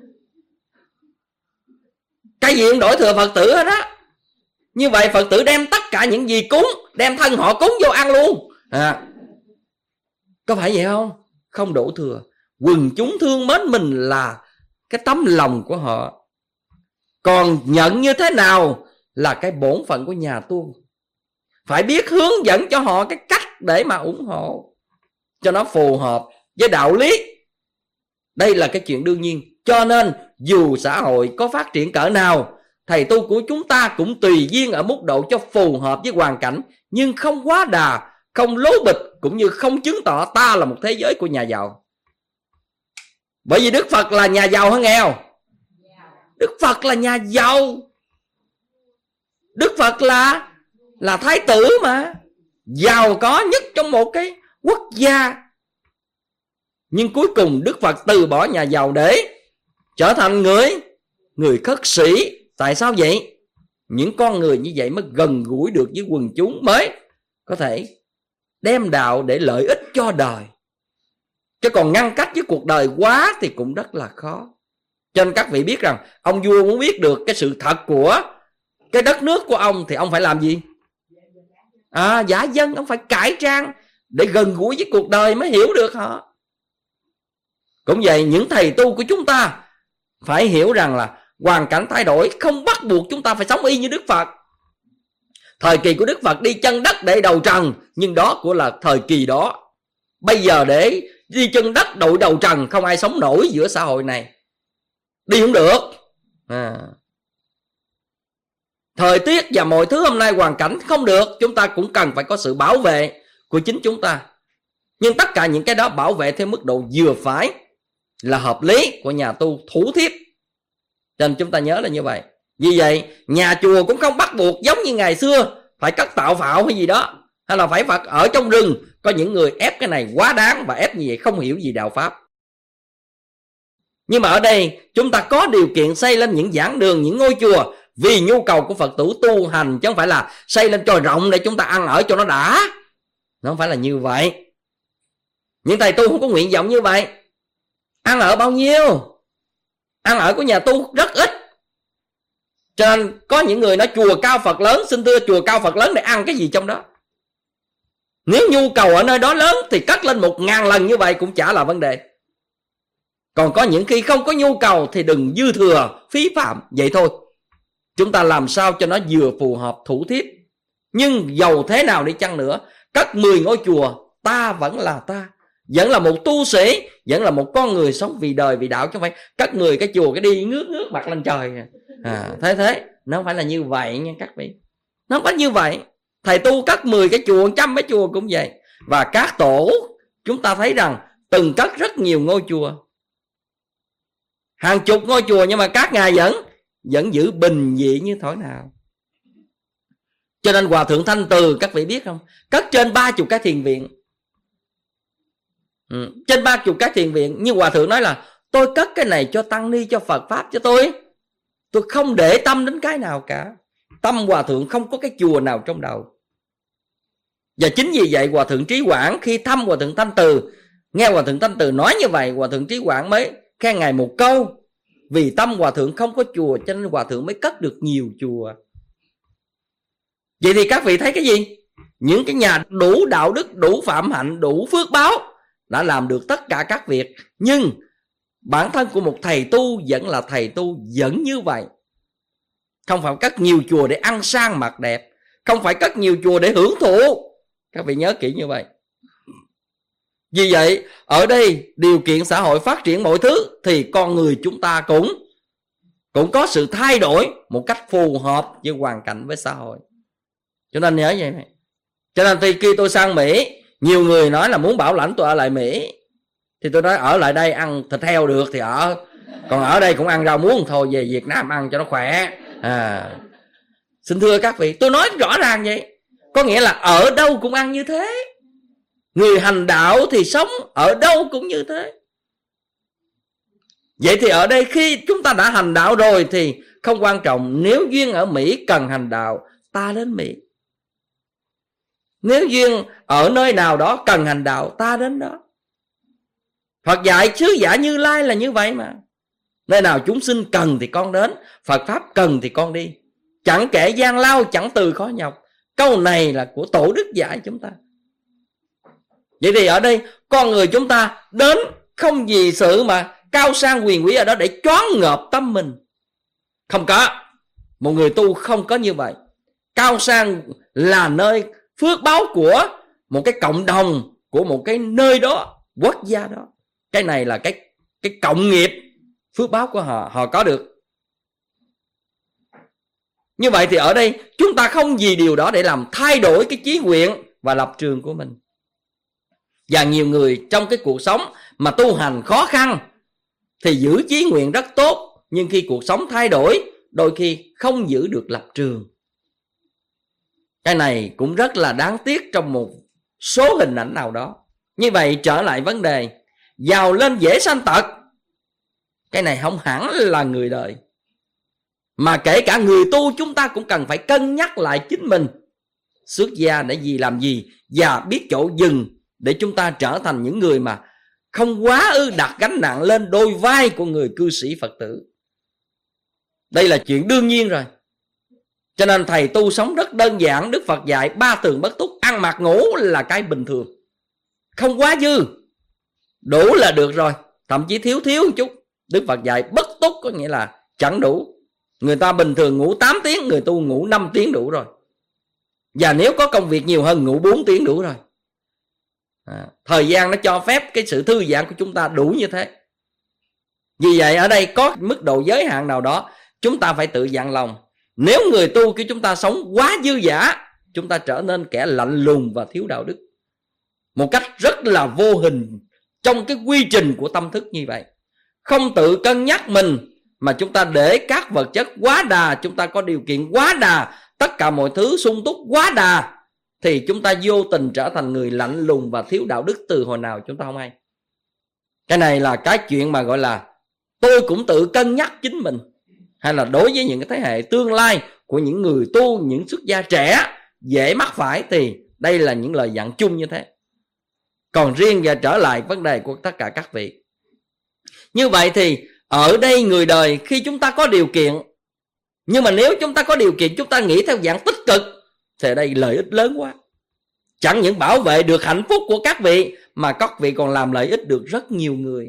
Cái gì cũng đổi thừa Phật tử hết á. Như vậy Phật tử đem tất cả những gì cúng, đem thân họ cúng vô ăn luôn à. Có phải vậy không? Không đổ thừa. Quần chúng thương mến mình là cái tấm lòng của họ. Còn nhận như thế nào là cái bổn phận của nhà tu. Phải biết hướng dẫn cho họ cái cách để mà ủng hộ cho nó phù hợp với đạo lý. Đây là cái chuyện đương nhiên. Cho nên dù xã hội có phát triển cỡ nào, thầy tu của chúng ta cũng tùy duyên ở mức độ cho phù hợp với hoàn cảnh, nhưng không quá đà, không lố bịch, cũng như không chứng tỏ ta là một thế giới của nhà giàu. Bởi vì Đức Phật là nhà giàu hay nghèo? Đức Phật là nhà giàu. Đức Phật là là thái tử mà, giàu có nhất trong một cái quốc gia. Nhưng cuối cùng Đức Phật từ bỏ nhà giàu để trở thành người người khất sĩ. Tại sao vậy? Những con người như vậy mới gần gũi được với quần chúng, mới có thể đem đạo để lợi ích cho đời. Chứ còn ngăn cách với cuộc đời quá thì cũng rất là khó. Cho nên các vị biết rằng ông vua muốn biết được cái sự thật của cái đất nước của ông thì ông phải làm gì? À, giả dân, ông phải cải trang để gần gũi với cuộc đời mới hiểu được họ. Cũng vậy, những thầy tu của chúng ta phải hiểu rằng là hoàn cảnh thay đổi không bắt buộc chúng ta phải sống y như Đức Phật. Thời kỳ của Đức Phật đi chân đất để đầu trần, nhưng đó cũng là thời kỳ đó. Bây giờ để đi chân đất đội đầu trần, không ai sống nổi giữa xã hội này. Đi không được. À. Thời tiết và mọi thứ hôm nay hoàn cảnh không được, chúng ta cũng cần phải có sự bảo vệ của chính chúng ta. Nhưng tất cả những cái đó bảo vệ theo mức độ vừa phải là hợp lý của nhà tu thủ thiết. Cho nên chúng ta nhớ là như vậy. Vì vậy nhà chùa cũng không bắt buộc giống như ngày xưa phải cất tạo phạo hay gì đó, hay là phải Phật ở trong rừng. Có những người ép cái này quá đáng, và ép như vậy không hiểu gì đạo Pháp. Nhưng mà ở đây chúng ta có điều kiện xây lên những giảng đường, những ngôi chùa vì nhu cầu của Phật tử tu hành, chứ không phải là xây lên cho rộng để chúng ta ăn ở cho nó đã. Nó không phải là như vậy. Những thầy tu không có nguyện vọng như vậy. Ăn ở bao nhiêu? Ăn ở của nhà tu rất ít. Cho nên có những người nói chùa cao Phật lớn, xin thưa chùa cao Phật lớn để ăn cái gì trong đó? Nếu nhu cầu ở nơi đó lớn thì cất lên một ngàn lần như vậy cũng chả là vấn đề. Còn có những khi không có nhu cầu thì đừng dư thừa, phí phạm. Vậy thôi. Chúng ta làm sao cho nó vừa phù hợp thủ thiết. Nhưng dầu thế nào đi chăng nữa, cất mười ngôi chùa, ta vẫn là ta, vẫn là một tu sĩ, vẫn là một con người sống vì đời vì đạo, chứ không phải cất mười cái chùa cái đi ngước ngước mặt lên trời. À, thế thế, nó không phải là như vậy nha các vị. Nó không phải như vậy. Thầy tu cất mười cái chùa, trăm cái chùa cũng vậy. Và các tổ chúng ta thấy rằng từng cất rất nhiều ngôi chùa, hàng chục ngôi chùa, nhưng mà các ngài vẫn vẫn giữ bình dị như thổi nào. Cho nên Hòa Thượng Thanh Từ các vị biết không, cất trên ba chục cái thiền viện. Ừ, trên ba chục cái thiền viện. Nhưng Hòa Thượng nói là tôi cất cái này cho tăng ni, cho Phật Pháp, cho tôi Tôi không để tâm đến cái nào cả. Tâm Hòa Thượng không có cái chùa nào trong đầu. Và chính vì vậy Hòa Thượng Trí Quảng khi thăm Hòa Thượng Thanh Từ, nghe Hòa Thượng Thanh Từ nói như vậy, Hòa Thượng Trí Quảng mới khen ngài một câu. Vì tâm Hòa Thượng không có chùa cho nên Hòa Thượng mới cất được nhiều chùa. Vậy thì các vị thấy cái gì? Những cái nhà đủ đạo đức, đủ phạm hạnh, đủ phước báo đã làm được tất cả các việc. Nhưng bản thân của một thầy tu vẫn là thầy tu vẫn như vậy. Không phải cất nhiều chùa để ăn sang mặc đẹp, không phải cất nhiều chùa để hưởng thụ. Các vị nhớ kỹ như vậy. Vì vậy ở đây điều kiện xã hội phát triển mọi thứ thì con người chúng ta cũng cũng có sự thay đổi một cách phù hợp với hoàn cảnh với xã hội. Cho nên nhớ vậy. Cho nên khi tôi sang Mỹ, nhiều người nói là muốn bảo lãnh tôi ở lại Mỹ, thì tôi nói ở lại đây ăn thịt heo được thì ở, còn ở đây cũng ăn rau muống thôi, về Việt Nam ăn cho nó khỏe. À, xin thưa các vị, tôi nói rõ ràng vậy. Có nghĩa là ở đâu cũng ăn như thế. Người hành đạo thì sống ở đâu cũng như thế. Vậy thì ở đây khi chúng ta đã hành đạo rồi thì không quan trọng. Nếu duyên ở Mỹ cần hành đạo, ta đến Mỹ. Nếu duyên ở nơi nào đó cần hành đạo, ta đến đó. Phật dạy sứ giả Như Lai là như vậy mà. Nơi nào chúng sinh cần thì con đến, Phật Pháp cần thì con đi. Chẳng kể gian lao, chẳng từ khó nhọc. Câu này là của Tổ Đức dạy chúng ta. Vậy thì ở đây con người chúng ta đến không vì sự mà cao sang quyền quý ở đó để choáng ngợp tâm mình. Không có. Một người tu không có như vậy. Cao sang là nơi phước báo của một cái cộng đồng, của một cái nơi đó, quốc gia đó. Cái này là cái cái cộng nghiệp phước báo của họ, họ có được. Như vậy thì ở đây chúng ta không vì điều đó để làm thay đổi cái chí nguyện và lập trường của mình. Và nhiều người trong cái cuộc sống mà tu hành khó khăn thì giữ chí nguyện rất tốt, nhưng khi cuộc sống thay đổi, đôi khi không giữ được lập trường. Cái này cũng rất là đáng tiếc trong một số hình ảnh nào đó. Như vậy trở lại vấn đề giàu lên dễ sanh tật, cái này không hẳn là người đời, mà kể cả người tu chúng ta cũng cần phải cân nhắc lại chính mình. Xuất gia để gì làm gì, và biết chỗ dừng để chúng ta trở thành những người mà không quá ư đặt gánh nặng lên đôi vai của người cư sĩ Phật tử. Đây là chuyện đương nhiên rồi. Cho nên thầy tu sống rất đơn giản. Đức Phật dạy ba tường bất túc, ăn mặc ngủ là cái bình thường, không quá dư, đủ là được rồi. Thậm chí thiếu thiếu một chút. Đức Phật dạy bất túc có nghĩa là chẳng đủ. Người ta bình thường ngủ tám tiếng, người tu ngủ năm tiếng đủ rồi. Và nếu có công việc nhiều hơn, ngủ bốn tiếng đủ rồi. à, Thời gian nó cho phép cái sự thư giãn của chúng ta đủ như thế. Vì vậy ở đây có mức độ giới hạn nào đó, chúng ta phải tự dặn lòng. Nếu người tu của chúng ta sống quá dư dả, chúng ta trở nên kẻ lạnh lùng và thiếu đạo đức, một cách rất là vô hình trong cái quy trình của tâm thức như vậy. Không tự cân nhắc mình, mà chúng ta để các vật chất quá đà, chúng ta có điều kiện quá đà, tất cả mọi thứ sung túc quá đà, thì chúng ta vô tình trở thành người lạnh lùng và thiếu đạo đức từ hồi nào chúng ta không hay. Cái này là cái chuyện mà gọi là tôi cũng tự cân nhắc chính mình, hay là đối với những cái thế hệ tương lai của những người tu, những xuất gia trẻ dễ mắc phải, thì đây là những lời dặn chung như thế. Còn riêng và trở lại vấn đề của tất cả các vị, như vậy thì ở đây người đời khi chúng ta có điều kiện, nhưng mà nếu chúng ta có điều kiện chúng ta nghĩ theo dạng tích cực, thì ở đây lợi ích lớn quá. Chẳng những bảo vệ được hạnh phúc của các vị, mà các vị còn làm lợi ích được rất nhiều người.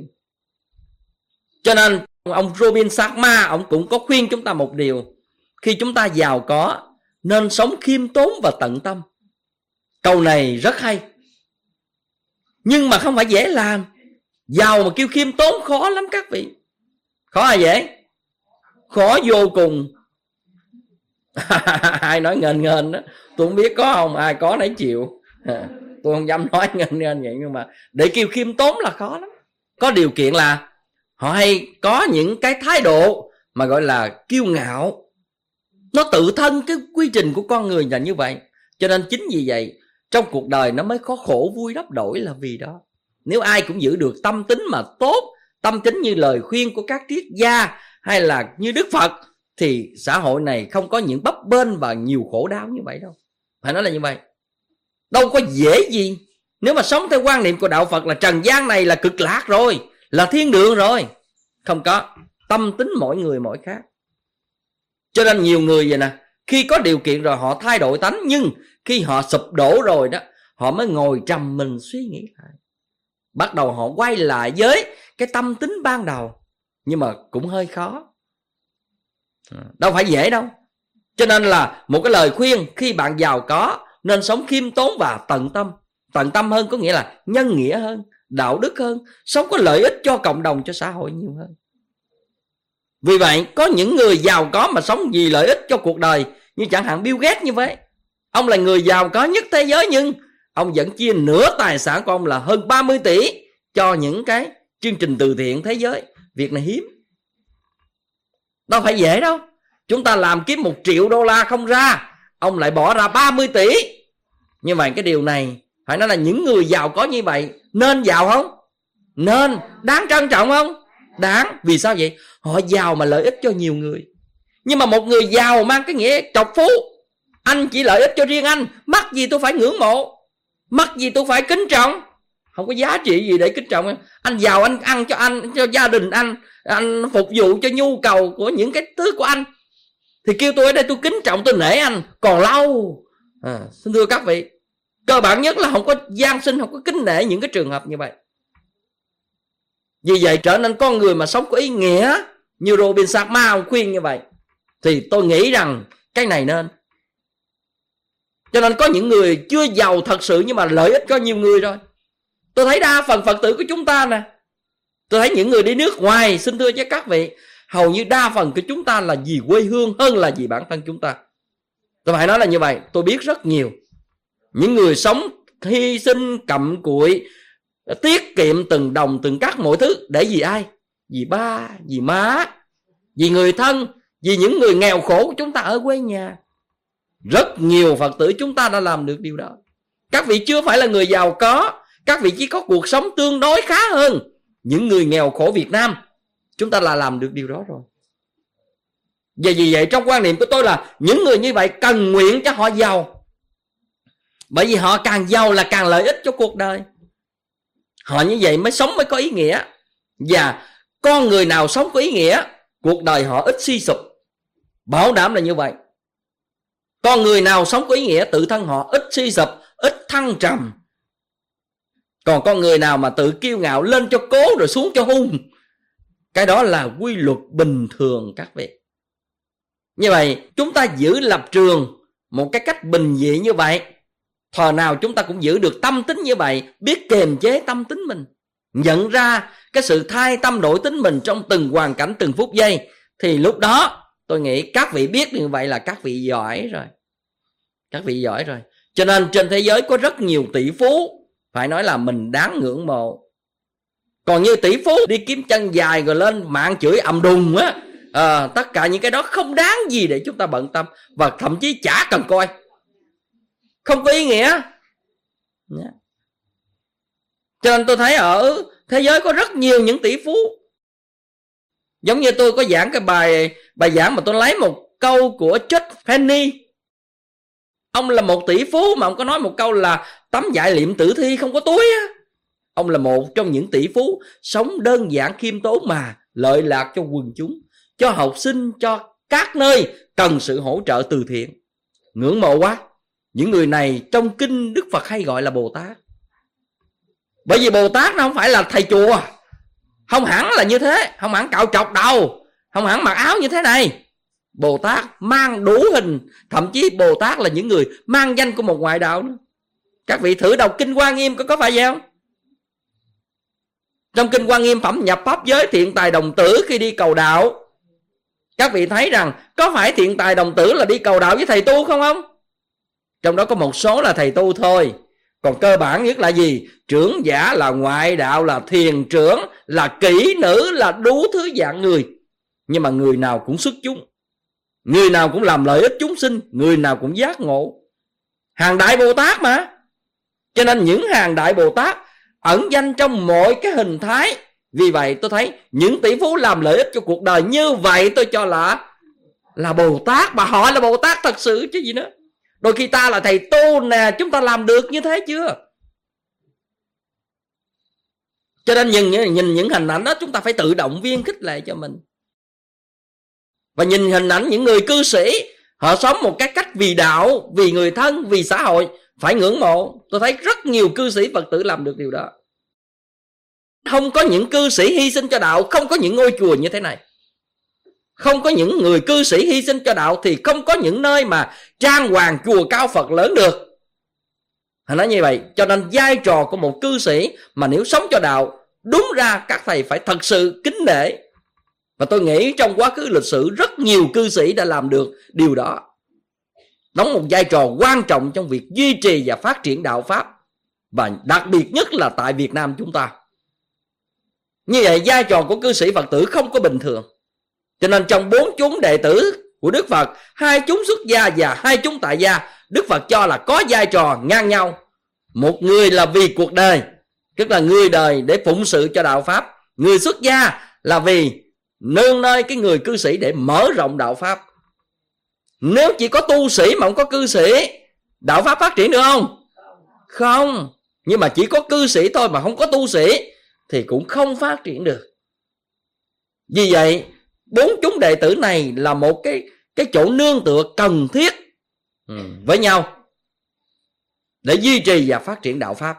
Cho nên ông Robin Sharma, ông cũng có khuyên chúng ta một điều: khi chúng ta giàu có nên sống khiêm tốn và tận tâm. Câu này rất hay, nhưng mà không phải dễ làm. Giàu mà kêu khiêm tốn khó lắm các vị. Khó hay dễ? Khó vô cùng. Ai nói ngền ngền đó, tôi không biết có không, ai có nấy chịu. Tôi không dám nói ngền ngền vậy, nhưng mà để kêu khiêm tốn là khó lắm. Có điều kiện là họ hay có những cái thái độ mà gọi là kiêu ngạo. Nó tự thân cái quy trình của con người là như vậy. Cho nên chính vì vậy trong cuộc đời nó mới có khổ vui đắp đổi là vì đó. Nếu ai cũng giữ được tâm tính mà tốt, tâm tính như lời khuyên của các triết gia hay là như Đức Phật, thì xã hội này không có những bấp bênh và nhiều khổ đau như vậy đâu. Phải nói là như vậy. Đâu có dễ gì. Nếu mà sống theo quan niệm của đạo Phật là trần gian này là cực lạc rồi, là thiên đường rồi. Không có. Tâm tính mỗi người mỗi khác. Cho nên nhiều người vậy nè, khi có điều kiện rồi họ thay đổi tánh, nhưng khi họ sụp đổ rồi đó, họ mới ngồi trầm mình suy nghĩ lại. Bắt đầu họ quay lại với cái tâm tính ban đầu. Nhưng mà cũng hơi khó, đâu phải dễ đâu. Cho nên là một cái lời khuyên, khi bạn giàu có nên sống khiêm tốn và tận tâm. Tận tâm hơn có nghĩa là nhân nghĩa hơn, đạo đức hơn, sống có lợi ích cho cộng đồng, cho xã hội nhiều hơn. Vì vậy có những người giàu có mà sống vì lợi ích cho cuộc đời, như chẳng hạn Bill Gates như vậy. Ông là người giàu có nhất thế giới, nhưng ông vẫn chia nửa tài sản của ông là hơn ba mươi tỷ cho những cái chương trình từ thiện thế giới. Việc này hiếm, đâu phải dễ đâu. Chúng ta làm kiếm một triệu đô la không ra, ông lại bỏ ra ba mươi tỷ. Như vậy cái điều này phải nói là những người giàu có như vậy nên giàu không? Nên. Đáng trân trọng không? Đáng. Vì sao vậy? Họ giàu mà lợi ích cho nhiều người. Nhưng mà một người giàu mang cái nghĩa trọc phú, anh chỉ lợi ích cho riêng anh, mắc gì tôi phải ngưỡng mộ, mắc gì tôi phải kính trọng. Không có giá trị gì để kính trọng. Anh giàu anh ăn cho anh, cho gia đình anh, anh phục vụ cho nhu cầu của những cái thứ của anh, thì kêu tôi ở đây tôi kính trọng, tôi nể anh còn lâu. à, Xin thưa các vị, cơ bản nhất là không có gian sinh, không có kính nể những cái trường hợp như vậy. Vì vậy trở nên con người mà sống có ý nghĩa như Robin Sharma ông khuyên như vậy, thì tôi nghĩ rằng cái này nên. Cho nên có những người chưa giàu thật sự nhưng mà lợi ích cho nhiều người rồi. Tôi thấy đa phần Phật tử của chúng ta nè, Tôi thấy những người đi nước ngoài, xin thưa với các vị, hầu như đa phần của chúng ta là vì quê hương hơn là vì bản thân chúng ta. Tôi phải nói là như vậy. Tôi biết rất nhiều những người sống hy sinh, cặm cụi, tiết kiệm từng đồng từng cắc mọi thứ. Để vì ai? Vì ba, vì má, vì người thân, vì những người nghèo khổ của chúng ta ở quê nhà. Rất nhiều Phật tử chúng ta đã làm được điều đó. Các vị chưa phải là người giàu có, các vị chỉ có cuộc sống tương đối khá hơn những người nghèo khổ Việt Nam. Chúng ta là làm được điều đó rồi. Và vì vậy trong quan niệm của tôi là những người như vậy cần nguyện cho họ giàu. Bởi vì họ càng giàu là càng lợi ích cho cuộc đời. Họ như vậy mới sống mới có ý nghĩa. Và con người nào sống có ý nghĩa, cuộc đời họ ít suy sụp. Bảo đảm là như vậy. Con người nào sống có ý nghĩa, tự thân họ ít suy sụp, ít thăng trầm. Còn con người nào mà tự kiêu ngạo, lên cho cố rồi xuống cho hung, cái đó là quy luật bình thường các vị. Như vậy chúng ta giữ lập trường một cái cách bình dị như vậy, thờ nào chúng ta cũng giữ được tâm tính như vậy, biết kiềm chế tâm tính mình, nhận ra cái sự thay tâm đổi tính mình trong từng hoàn cảnh, từng phút giây. Thì lúc đó tôi nghĩ các vị biết như vậy là các vị giỏi rồi. Các vị giỏi rồi. Cho nên trên thế giới có rất nhiều tỷ phú, phải nói là mình đáng ngưỡng mộ. Còn như tỷ phú đi kiếm chân dài rồi lên mạng chửi ầm đùng á, à, tất cả những cái đó không đáng gì để chúng ta bận tâm, và thậm chí chả cần coi, không có ý nghĩa. Cho nên tôi thấy ở thế giới có rất nhiều những tỷ phú. Giống như tôi có giảng cái bài bài giảng mà tôi lấy một câu của Chuck Penny. Ông là một tỷ phú mà ông có nói một câu là tấm vải liệm tử thi không có túi á. Ông là một trong những tỷ phú sống đơn giản khiêm tốn mà lợi lạc cho quần chúng, cho học sinh, cho các nơi cần sự hỗ trợ từ thiện. Ngưỡng mộ quá. Những người này trong kinh Đức Phật hay gọi là Bồ Tát. Bởi vì Bồ Tát nó không phải là thầy chùa, không hẳn là như thế, không hẳn cạo trọc đầu, không hẳn mặc áo như thế này. Bồ Tát mang đủ hình, thậm chí Bồ Tát là những người mang danh của một ngoại đạo nữa. Các vị thử đọc kinh Hoa Nghiêm có có phải vậy không? Trong kinh Hoa Nghiêm phẩm nhập pháp giới thiện tài đồng tử khi đi cầu đạo, các vị thấy rằng có phải thiện tài đồng tử là đi cầu đạo với thầy tu không không? Trong đó có một số là thầy tu thôi. Còn cơ bản nhất là gì? Trưởng giả, là ngoại đạo, là thiền trưởng, là kỹ nữ, là đủ thứ dạng người. Nhưng mà người nào cũng xuất chúng, người nào cũng làm lợi ích chúng sinh, người nào cũng giác ngộ. Hàng Đại Bồ Tát mà. Cho nên những hàng Đại Bồ Tát ẩn danh trong mọi cái hình thái. Vì vậy tôi thấy những tỷ phú làm lợi ích cho cuộc đời như vậy, tôi cho là là Bồ Tát, mà họ là Bồ Tát thật sự chứ gì nữa. Đôi khi ta là thầy tu nè, chúng ta làm được như thế chưa? Cho nên nhìn, nhìn những hình ảnh đó chúng ta phải tự động viên khích lệ cho mình. Và nhìn hình ảnh những người cư sĩ, họ sống một cái cách vì đạo, vì người thân, vì xã hội, phải ngưỡng mộ. Tôi thấy rất nhiều cư sĩ Phật tử làm được điều đó. Không có những cư sĩ hy sinh cho đạo, không có những ngôi chùa như thế này. Không có những người cư sĩ hy sinh cho đạo thì không có những nơi mà trang hoàng chùa cao Phật lớn được. Họ nói như vậy. Cho nên vai trò của một cư sĩ mà nếu sống cho đạo, đúng ra các thầy phải thật sự kính nể. Và tôi nghĩ trong quá khứ lịch sử rất nhiều cư sĩ đã làm được điều đó, đóng một vai trò quan trọng trong việc duy trì và phát triển đạo Pháp, và đặc biệt nhất là tại Việt Nam chúng ta. Như vậy vai trò của cư sĩ Phật tử không có bình thường. Cho nên trong bốn chúng đệ tử của Đức Phật, hai chúng xuất gia và hai chúng tại gia, Đức Phật cho là có vai trò ngang nhau. Một người là vì cuộc đời, tức là người đời để phụng sự cho đạo Pháp. Người xuất gia là vì nương nơi cái người cư sĩ để mở rộng đạo Pháp. Nếu chỉ có tu sĩ mà không có cư sĩ, đạo Pháp phát triển được không? Không. Nhưng mà chỉ có cư sĩ thôi mà không có tu sĩ thì cũng không phát triển được. Vì vậy bốn chúng đệ tử này là một cái, cái chỗ nương tựa cần thiết ừ, với nhau để duy trì và phát triển đạo Pháp.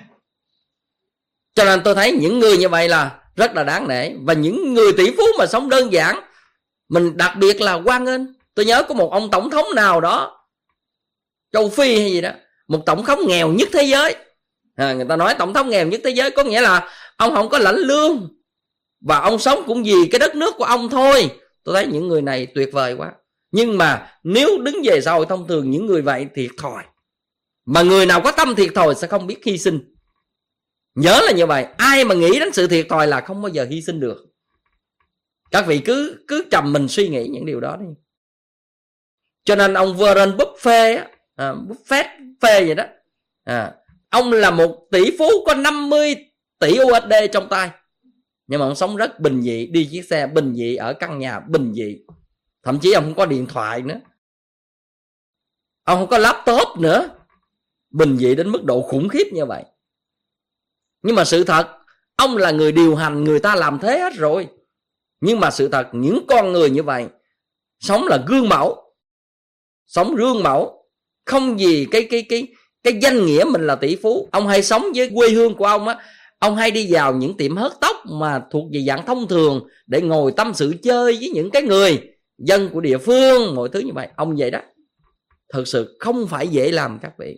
Cho nên tôi thấy những người như vậy là rất là đáng nể. Và những người tỷ phú mà sống đơn giản, mình đặc biệt là hoan nghênh. Tôi nhớ có một ông tổng thống nào đó, châu Phi hay gì đó, một tổng thống nghèo nhất thế giới. à, Người ta nói tổng thống nghèo nhất thế giới có nghĩa là ông không có lãnh lương, và ông sống cũng vì cái đất nước của ông thôi. Tôi thấy những người này tuyệt vời quá. Nhưng mà nếu đứng về xã hội thông thường, những người vậy thiệt thòi. Mà người nào có tâm thiệt thòi sẽ không biết hy sinh. Nhớ là như vậy. Ai mà nghĩ đến sự thiệt thòi là không bao giờ hy sinh được. Các vị cứ cứ trầm mình suy nghĩ những điều đó đi. Cho nên ông Warren Buffett, à, Buffett phê vậy đó, à, ông là một tỷ phú có năm mươi tỷ u ét đê trong tay, nhưng mà ông sống rất bình dị, đi chiếc xe bình dị, ở căn nhà bình dị. Thậm chí ông không có điện thoại nữa, ông không có laptop nữa. Bình dị đến mức độ khủng khiếp như vậy. Nhưng mà sự thật, ông là người điều hành, người ta làm thế hết rồi. Nhưng mà sự thật, những con người như vậy sống là gương mẫu, sống gương mẫu, không vì cái cái cái cái danh nghĩa mình là tỷ phú. Ông hay sống với quê hương của ông á, ông hay đi vào những tiệm hớt tóc mà thuộc về dạng thông thường để ngồi tâm sự chơi với những cái người dân của địa phương, mọi thứ như vậy. Ông vậy đó. Thật sự không phải dễ làm các vị.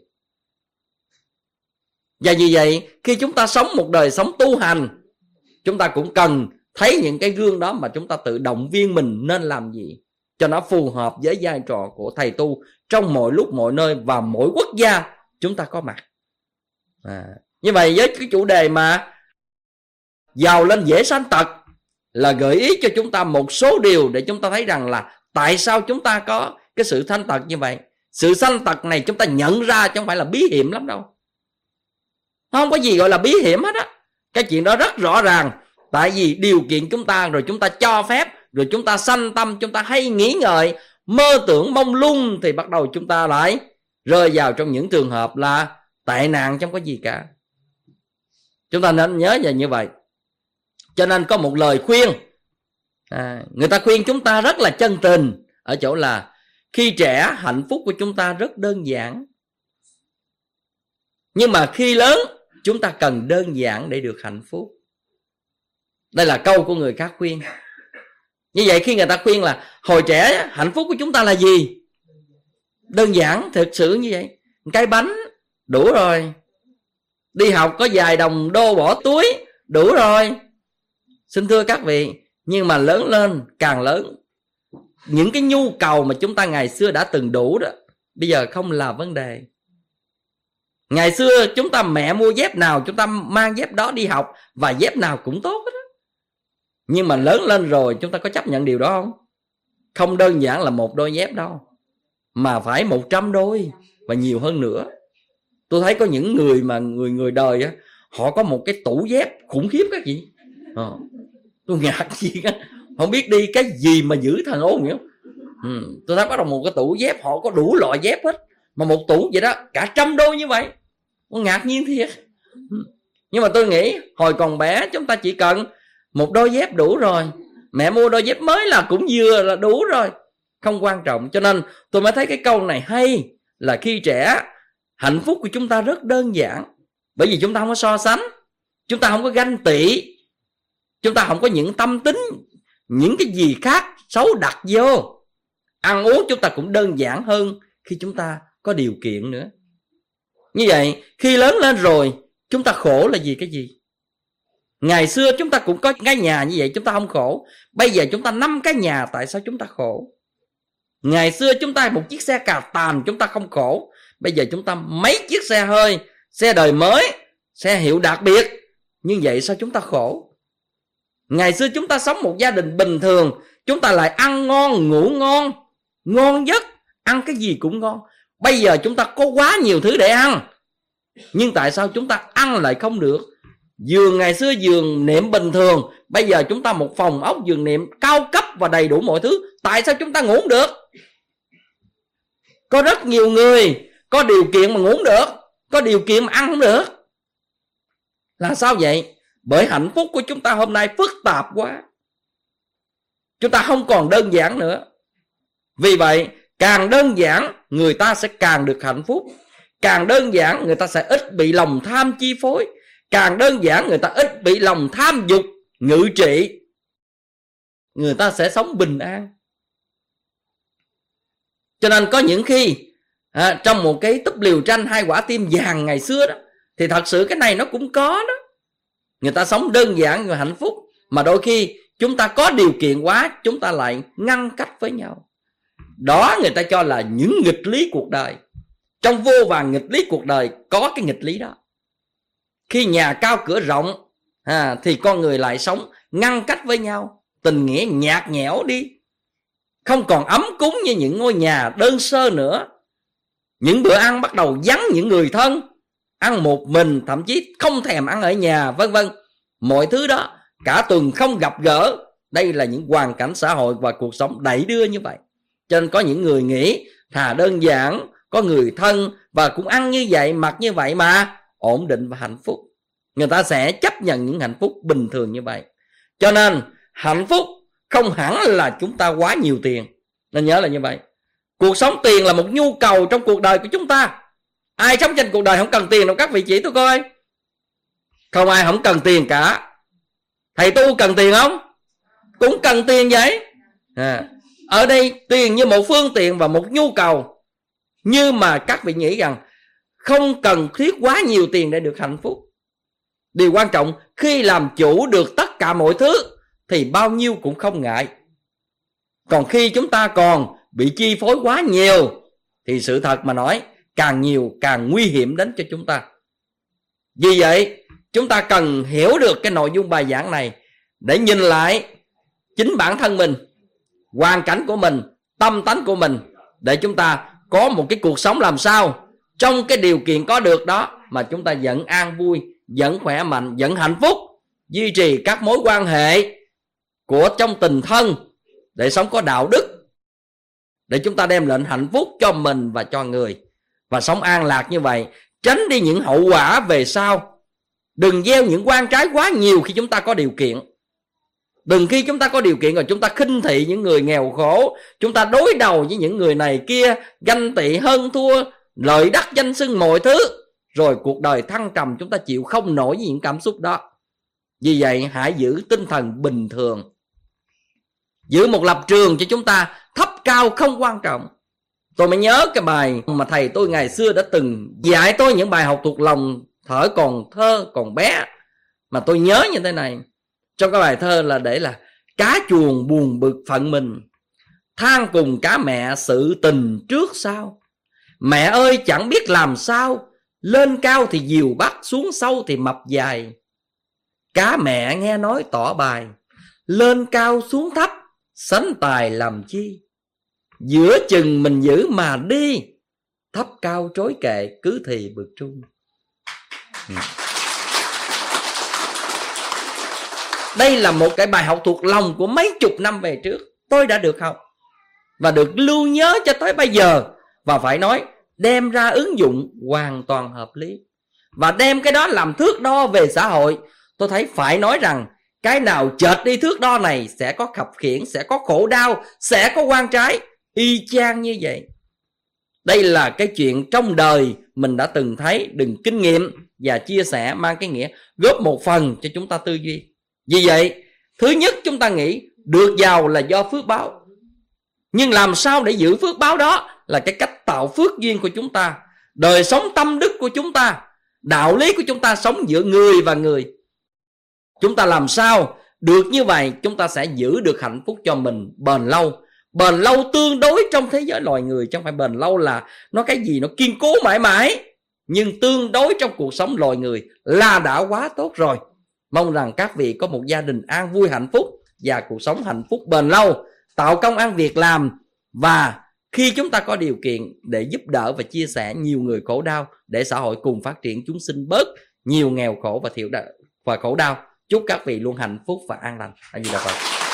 Và vì vậy, khi chúng ta sống một đời sống tu hành, chúng ta cũng cần thấy những cái gương đó mà chúng ta tự động viên mình nên làm gì cho nó phù hợp với vai trò của thầy tu trong mọi lúc mọi nơi và mỗi quốc gia chúng ta có mặt. À, như vậy với cái chủ đề mà giàu lên dễ sanh tật là gợi ý cho chúng ta một số điều để chúng ta thấy rằng là tại sao chúng ta có cái sự sanh tật như vậy. Sự sanh tật này chúng ta nhận ra chứ không phải là bí hiểm lắm đâu. Nó không có gì gọi là bí hiểm hết á. Cái chuyện đó rất rõ ràng. Tại vì điều kiện chúng ta, rồi chúng ta cho phép, rồi chúng ta sanh tâm, chúng ta hay nghĩ ngợi, mơ tưởng mông lung, thì bắt đầu chúng ta lại rơi vào trong những trường hợp là tệ nạn chứ không có gì cả. Chúng ta nên nhớ về như vậy. Cho nên có một lời khuyên, à, người ta khuyên chúng ta rất là chân tình, ở chỗ là khi trẻ hạnh phúc của chúng ta rất đơn giản, nhưng mà khi lớn chúng ta cần đơn giản để được hạnh phúc. Đây là câu của người khác khuyên. Như vậy khi người ta khuyên là hồi trẻ hạnh phúc của chúng ta là gì? Đơn giản, thực sự như vậy. Cái bánh đủ rồi, đi học có vài đồng đô bỏ túi đủ rồi. Xin thưa các vị, nhưng mà lớn lên càng lớn, những cái nhu cầu mà chúng ta ngày xưa đã từng đủ đó, bây giờ không là vấn đề. Ngày xưa chúng ta mẹ mua dép nào chúng ta mang dép đó đi học, và dép nào cũng tốt hết đó. Nhưng mà lớn lên rồi chúng ta có chấp nhận điều đó không? Không đơn giản là một đôi dép đâu, mà phải một trăm đôi và nhiều hơn nữa. Tôi thấy có những người mà người người đời á, họ có một cái tủ dép khủng khiếp các chị. Ờ, tôi ngạc nhiên á, không biết đi cái gì mà giữ thằng ôn hiểu. Ừ, tôi thấy bắt đầu một cái tủ dép họ có đủ loại dép hết, mà một tủ vậy đó cả trăm đôi như vậy. Tôi ngạc nhiên thiệt. Nhưng mà tôi nghĩ hồi còn bé chúng ta chỉ cần một đôi dép đủ rồi, mẹ mua đôi dép mới là cũng vừa là đủ rồi, không quan trọng. Cho nên tôi mới thấy cái câu này hay, là khi trẻ hạnh phúc của chúng ta rất đơn giản, bởi vì chúng ta không có so sánh, chúng ta không có ganh tị, chúng ta không có những tâm tính, những cái gì khác xấu đặt vô. Ăn uống chúng ta cũng đơn giản hơn khi chúng ta có điều kiện nữa. Như vậy khi lớn lên rồi chúng ta khổ là gì cái gì? Ngày xưa chúng ta cũng có cái nhà như vậy, chúng ta không khổ. Bây giờ chúng ta năm cái nhà, tại sao chúng ta khổ? Ngày xưa chúng ta một chiếc xe cà tàm, chúng ta không khổ. Bây giờ chúng ta mấy chiếc xe hơi, xe đời mới, xe hiệu đặc biệt, như vậy sao chúng ta khổ? Ngày xưa chúng ta sống một gia đình bình thường, chúng ta lại ăn ngon, ngủ ngon, ngon giấc, ăn cái gì cũng ngon. Bây giờ chúng ta có quá nhiều thứ để ăn, nhưng tại sao chúng ta ăn lại không được? Giường ngày xưa giường nệm bình thường, bây giờ chúng ta một phòng ốc giường nệm cao cấp và đầy đủ mọi thứ, tại sao chúng ta ngủ không được? Có rất nhiều người có điều kiện mà ngủ không được, có điều kiện mà ăn không được. Là sao vậy? Bởi hạnh phúc của chúng ta hôm nay phức tạp quá, chúng ta không còn đơn giản nữa. Vì vậy càng đơn giản người ta sẽ càng được hạnh phúc, càng đơn giản người ta sẽ ít bị lòng tham chi phối, càng đơn giản người ta ít bị lòng tham dục ngự trị, người ta sẽ sống bình an. Cho nên có những khi à, trong một cái túp liều tranh hai quả tim vàng ngày xưa đó, thì thật sự cái này nó cũng có đó. Người ta sống đơn giản và hạnh phúc, mà đôi khi chúng ta có điều kiện quá, chúng ta lại ngăn cách với nhau. Đó người ta cho là những nghịch lý cuộc đời. Trong vô vàn nghịch lý cuộc đời có cái nghịch lý đó. Khi nhà cao cửa rộng à, thì con người lại sống ngăn cách với nhau, tình nghĩa nhạt nhẽo đi, không còn ấm cúng như những ngôi nhà đơn sơ nữa. Những bữa ăn bắt đầu vắng những người thân, ăn một mình, thậm chí không thèm ăn ở nhà, vân vân. Mọi thứ đó cả tuần không gặp gỡ. Đây là những hoàn cảnh xã hội và cuộc sống đẩy đưa như vậy. Cho nên có những người nghĩ thà đơn giản, có người thân và cũng ăn như vậy, mặc như vậy mà ổn định và hạnh phúc. Người ta sẽ chấp nhận những hạnh phúc bình thường như vậy. Cho nên hạnh phúc không hẳn là chúng ta quá nhiều tiền. Nên nhớ là như vậy. Cuộc sống tiền là một nhu cầu trong cuộc đời của chúng ta. Ai sống trên cuộc đời không cần tiền đâu các vị chị tôi coi. Không ai không cần tiền cả. Thầy tu cần tiền không? Cũng cần tiền vậy à. Ở đây tiền như một phương tiện và một nhu cầu. Nhưng mà các vị nghĩ rằng không cần thiết quá nhiều tiền để được hạnh phúc. Điều quan trọng khi làm chủ được tất cả mọi thứ thì bao nhiêu cũng không ngại. Còn khi chúng ta còn bị chi phối quá nhiều thì sự thật mà nói càng nhiều càng nguy hiểm đến cho chúng ta. Vì vậy chúng ta cần hiểu được cái nội dung bài giảng này để nhìn lại chính bản thân mình, hoàn cảnh của mình, tâm tánh của mình, để chúng ta có một cái cuộc sống làm sao trong cái điều kiện có được đó mà chúng ta vẫn an vui, vẫn khỏe mạnh, vẫn hạnh phúc, duy trì các mối quan hệ của trong tình thân để sống có đạo đức, để chúng ta đem lại hạnh phúc cho mình và cho người, và sống an lạc như vậy, tránh đi những hậu quả về sau. Đừng gieo những quan trái quá nhiều khi chúng ta có điều kiện. Đừng khi chúng ta có điều kiện rồi chúng ta khinh thị những người nghèo khổ, chúng ta đối đầu với những người này kia, ganh tị hơn thua, lợi đắc danh xưng mọi thứ, rồi cuộc đời thăng trầm chúng ta chịu không nổi với những cảm xúc đó. Vì vậy hãy giữ tinh thần bình thường, giữ một lập trường cho chúng ta, thấp cao không quan trọng. Tôi mới nhớ cái bài mà thầy tôi ngày xưa đã từng dạy tôi, những bài học thuộc lòng thở còn thơ còn bé, mà tôi nhớ như thế này. Trong cái bài thơ là để là: cá chuồng buồn bực phận mình, than cùng cá mẹ sự tình trước sau. Mẹ ơi chẳng biết làm sao, lên cao thì diều bắt, xuống sâu thì mập dài. Cá mẹ nghe nói tỏ bài, lên cao xuống thấp, sánh tài làm chi. Giữa chừng mình giữ mà đi, thấp cao trối kệ cứ thì bực trung. Đây là một cái bài học thuộc lòng của mấy chục năm về trước tôi đã được học và được lưu nhớ cho tới bây giờ. Và phải nói đem ra ứng dụng hoàn toàn hợp lý, và đem cái đó làm thước đo về xã hội. Tôi thấy phải nói rằng cái nào chệch đi thước đo này sẽ có khập khiễng, sẽ có khổ đau, sẽ có quan trái, y chang như vậy. Đây là cái chuyện trong đời mình đã từng thấy, đừng kinh nghiệm và chia sẻ mang cái nghĩa góp một phần cho chúng ta tư duy. Vì vậy, thứ nhất chúng ta nghĩ được giàu là do phước báo. Nhưng làm sao để giữ phước báo đó là cái cách tạo phước duyên của chúng ta, đời sống tâm đức của chúng ta, đạo lý của chúng ta sống giữa người và người. Chúng ta làm sao được như vậy, chúng ta sẽ giữ được hạnh phúc cho mình bền lâu. Bền lâu tương đối trong thế giới loài người, chứ không phải bền lâu là nó cái gì nó kiên cố mãi mãi. Nhưng tương đối trong cuộc sống loài người là đã quá tốt rồi. Mong rằng các vị có một gia đình an vui hạnh phúc và cuộc sống hạnh phúc bền lâu, tạo công ăn việc làm, và khi chúng ta có điều kiện để giúp đỡ và chia sẻ nhiều người khổ đau, để xã hội cùng phát triển, chúng sinh bớt nhiều nghèo khổ và thiểu và khổ đau. Chúc các vị luôn hạnh phúc và an lành.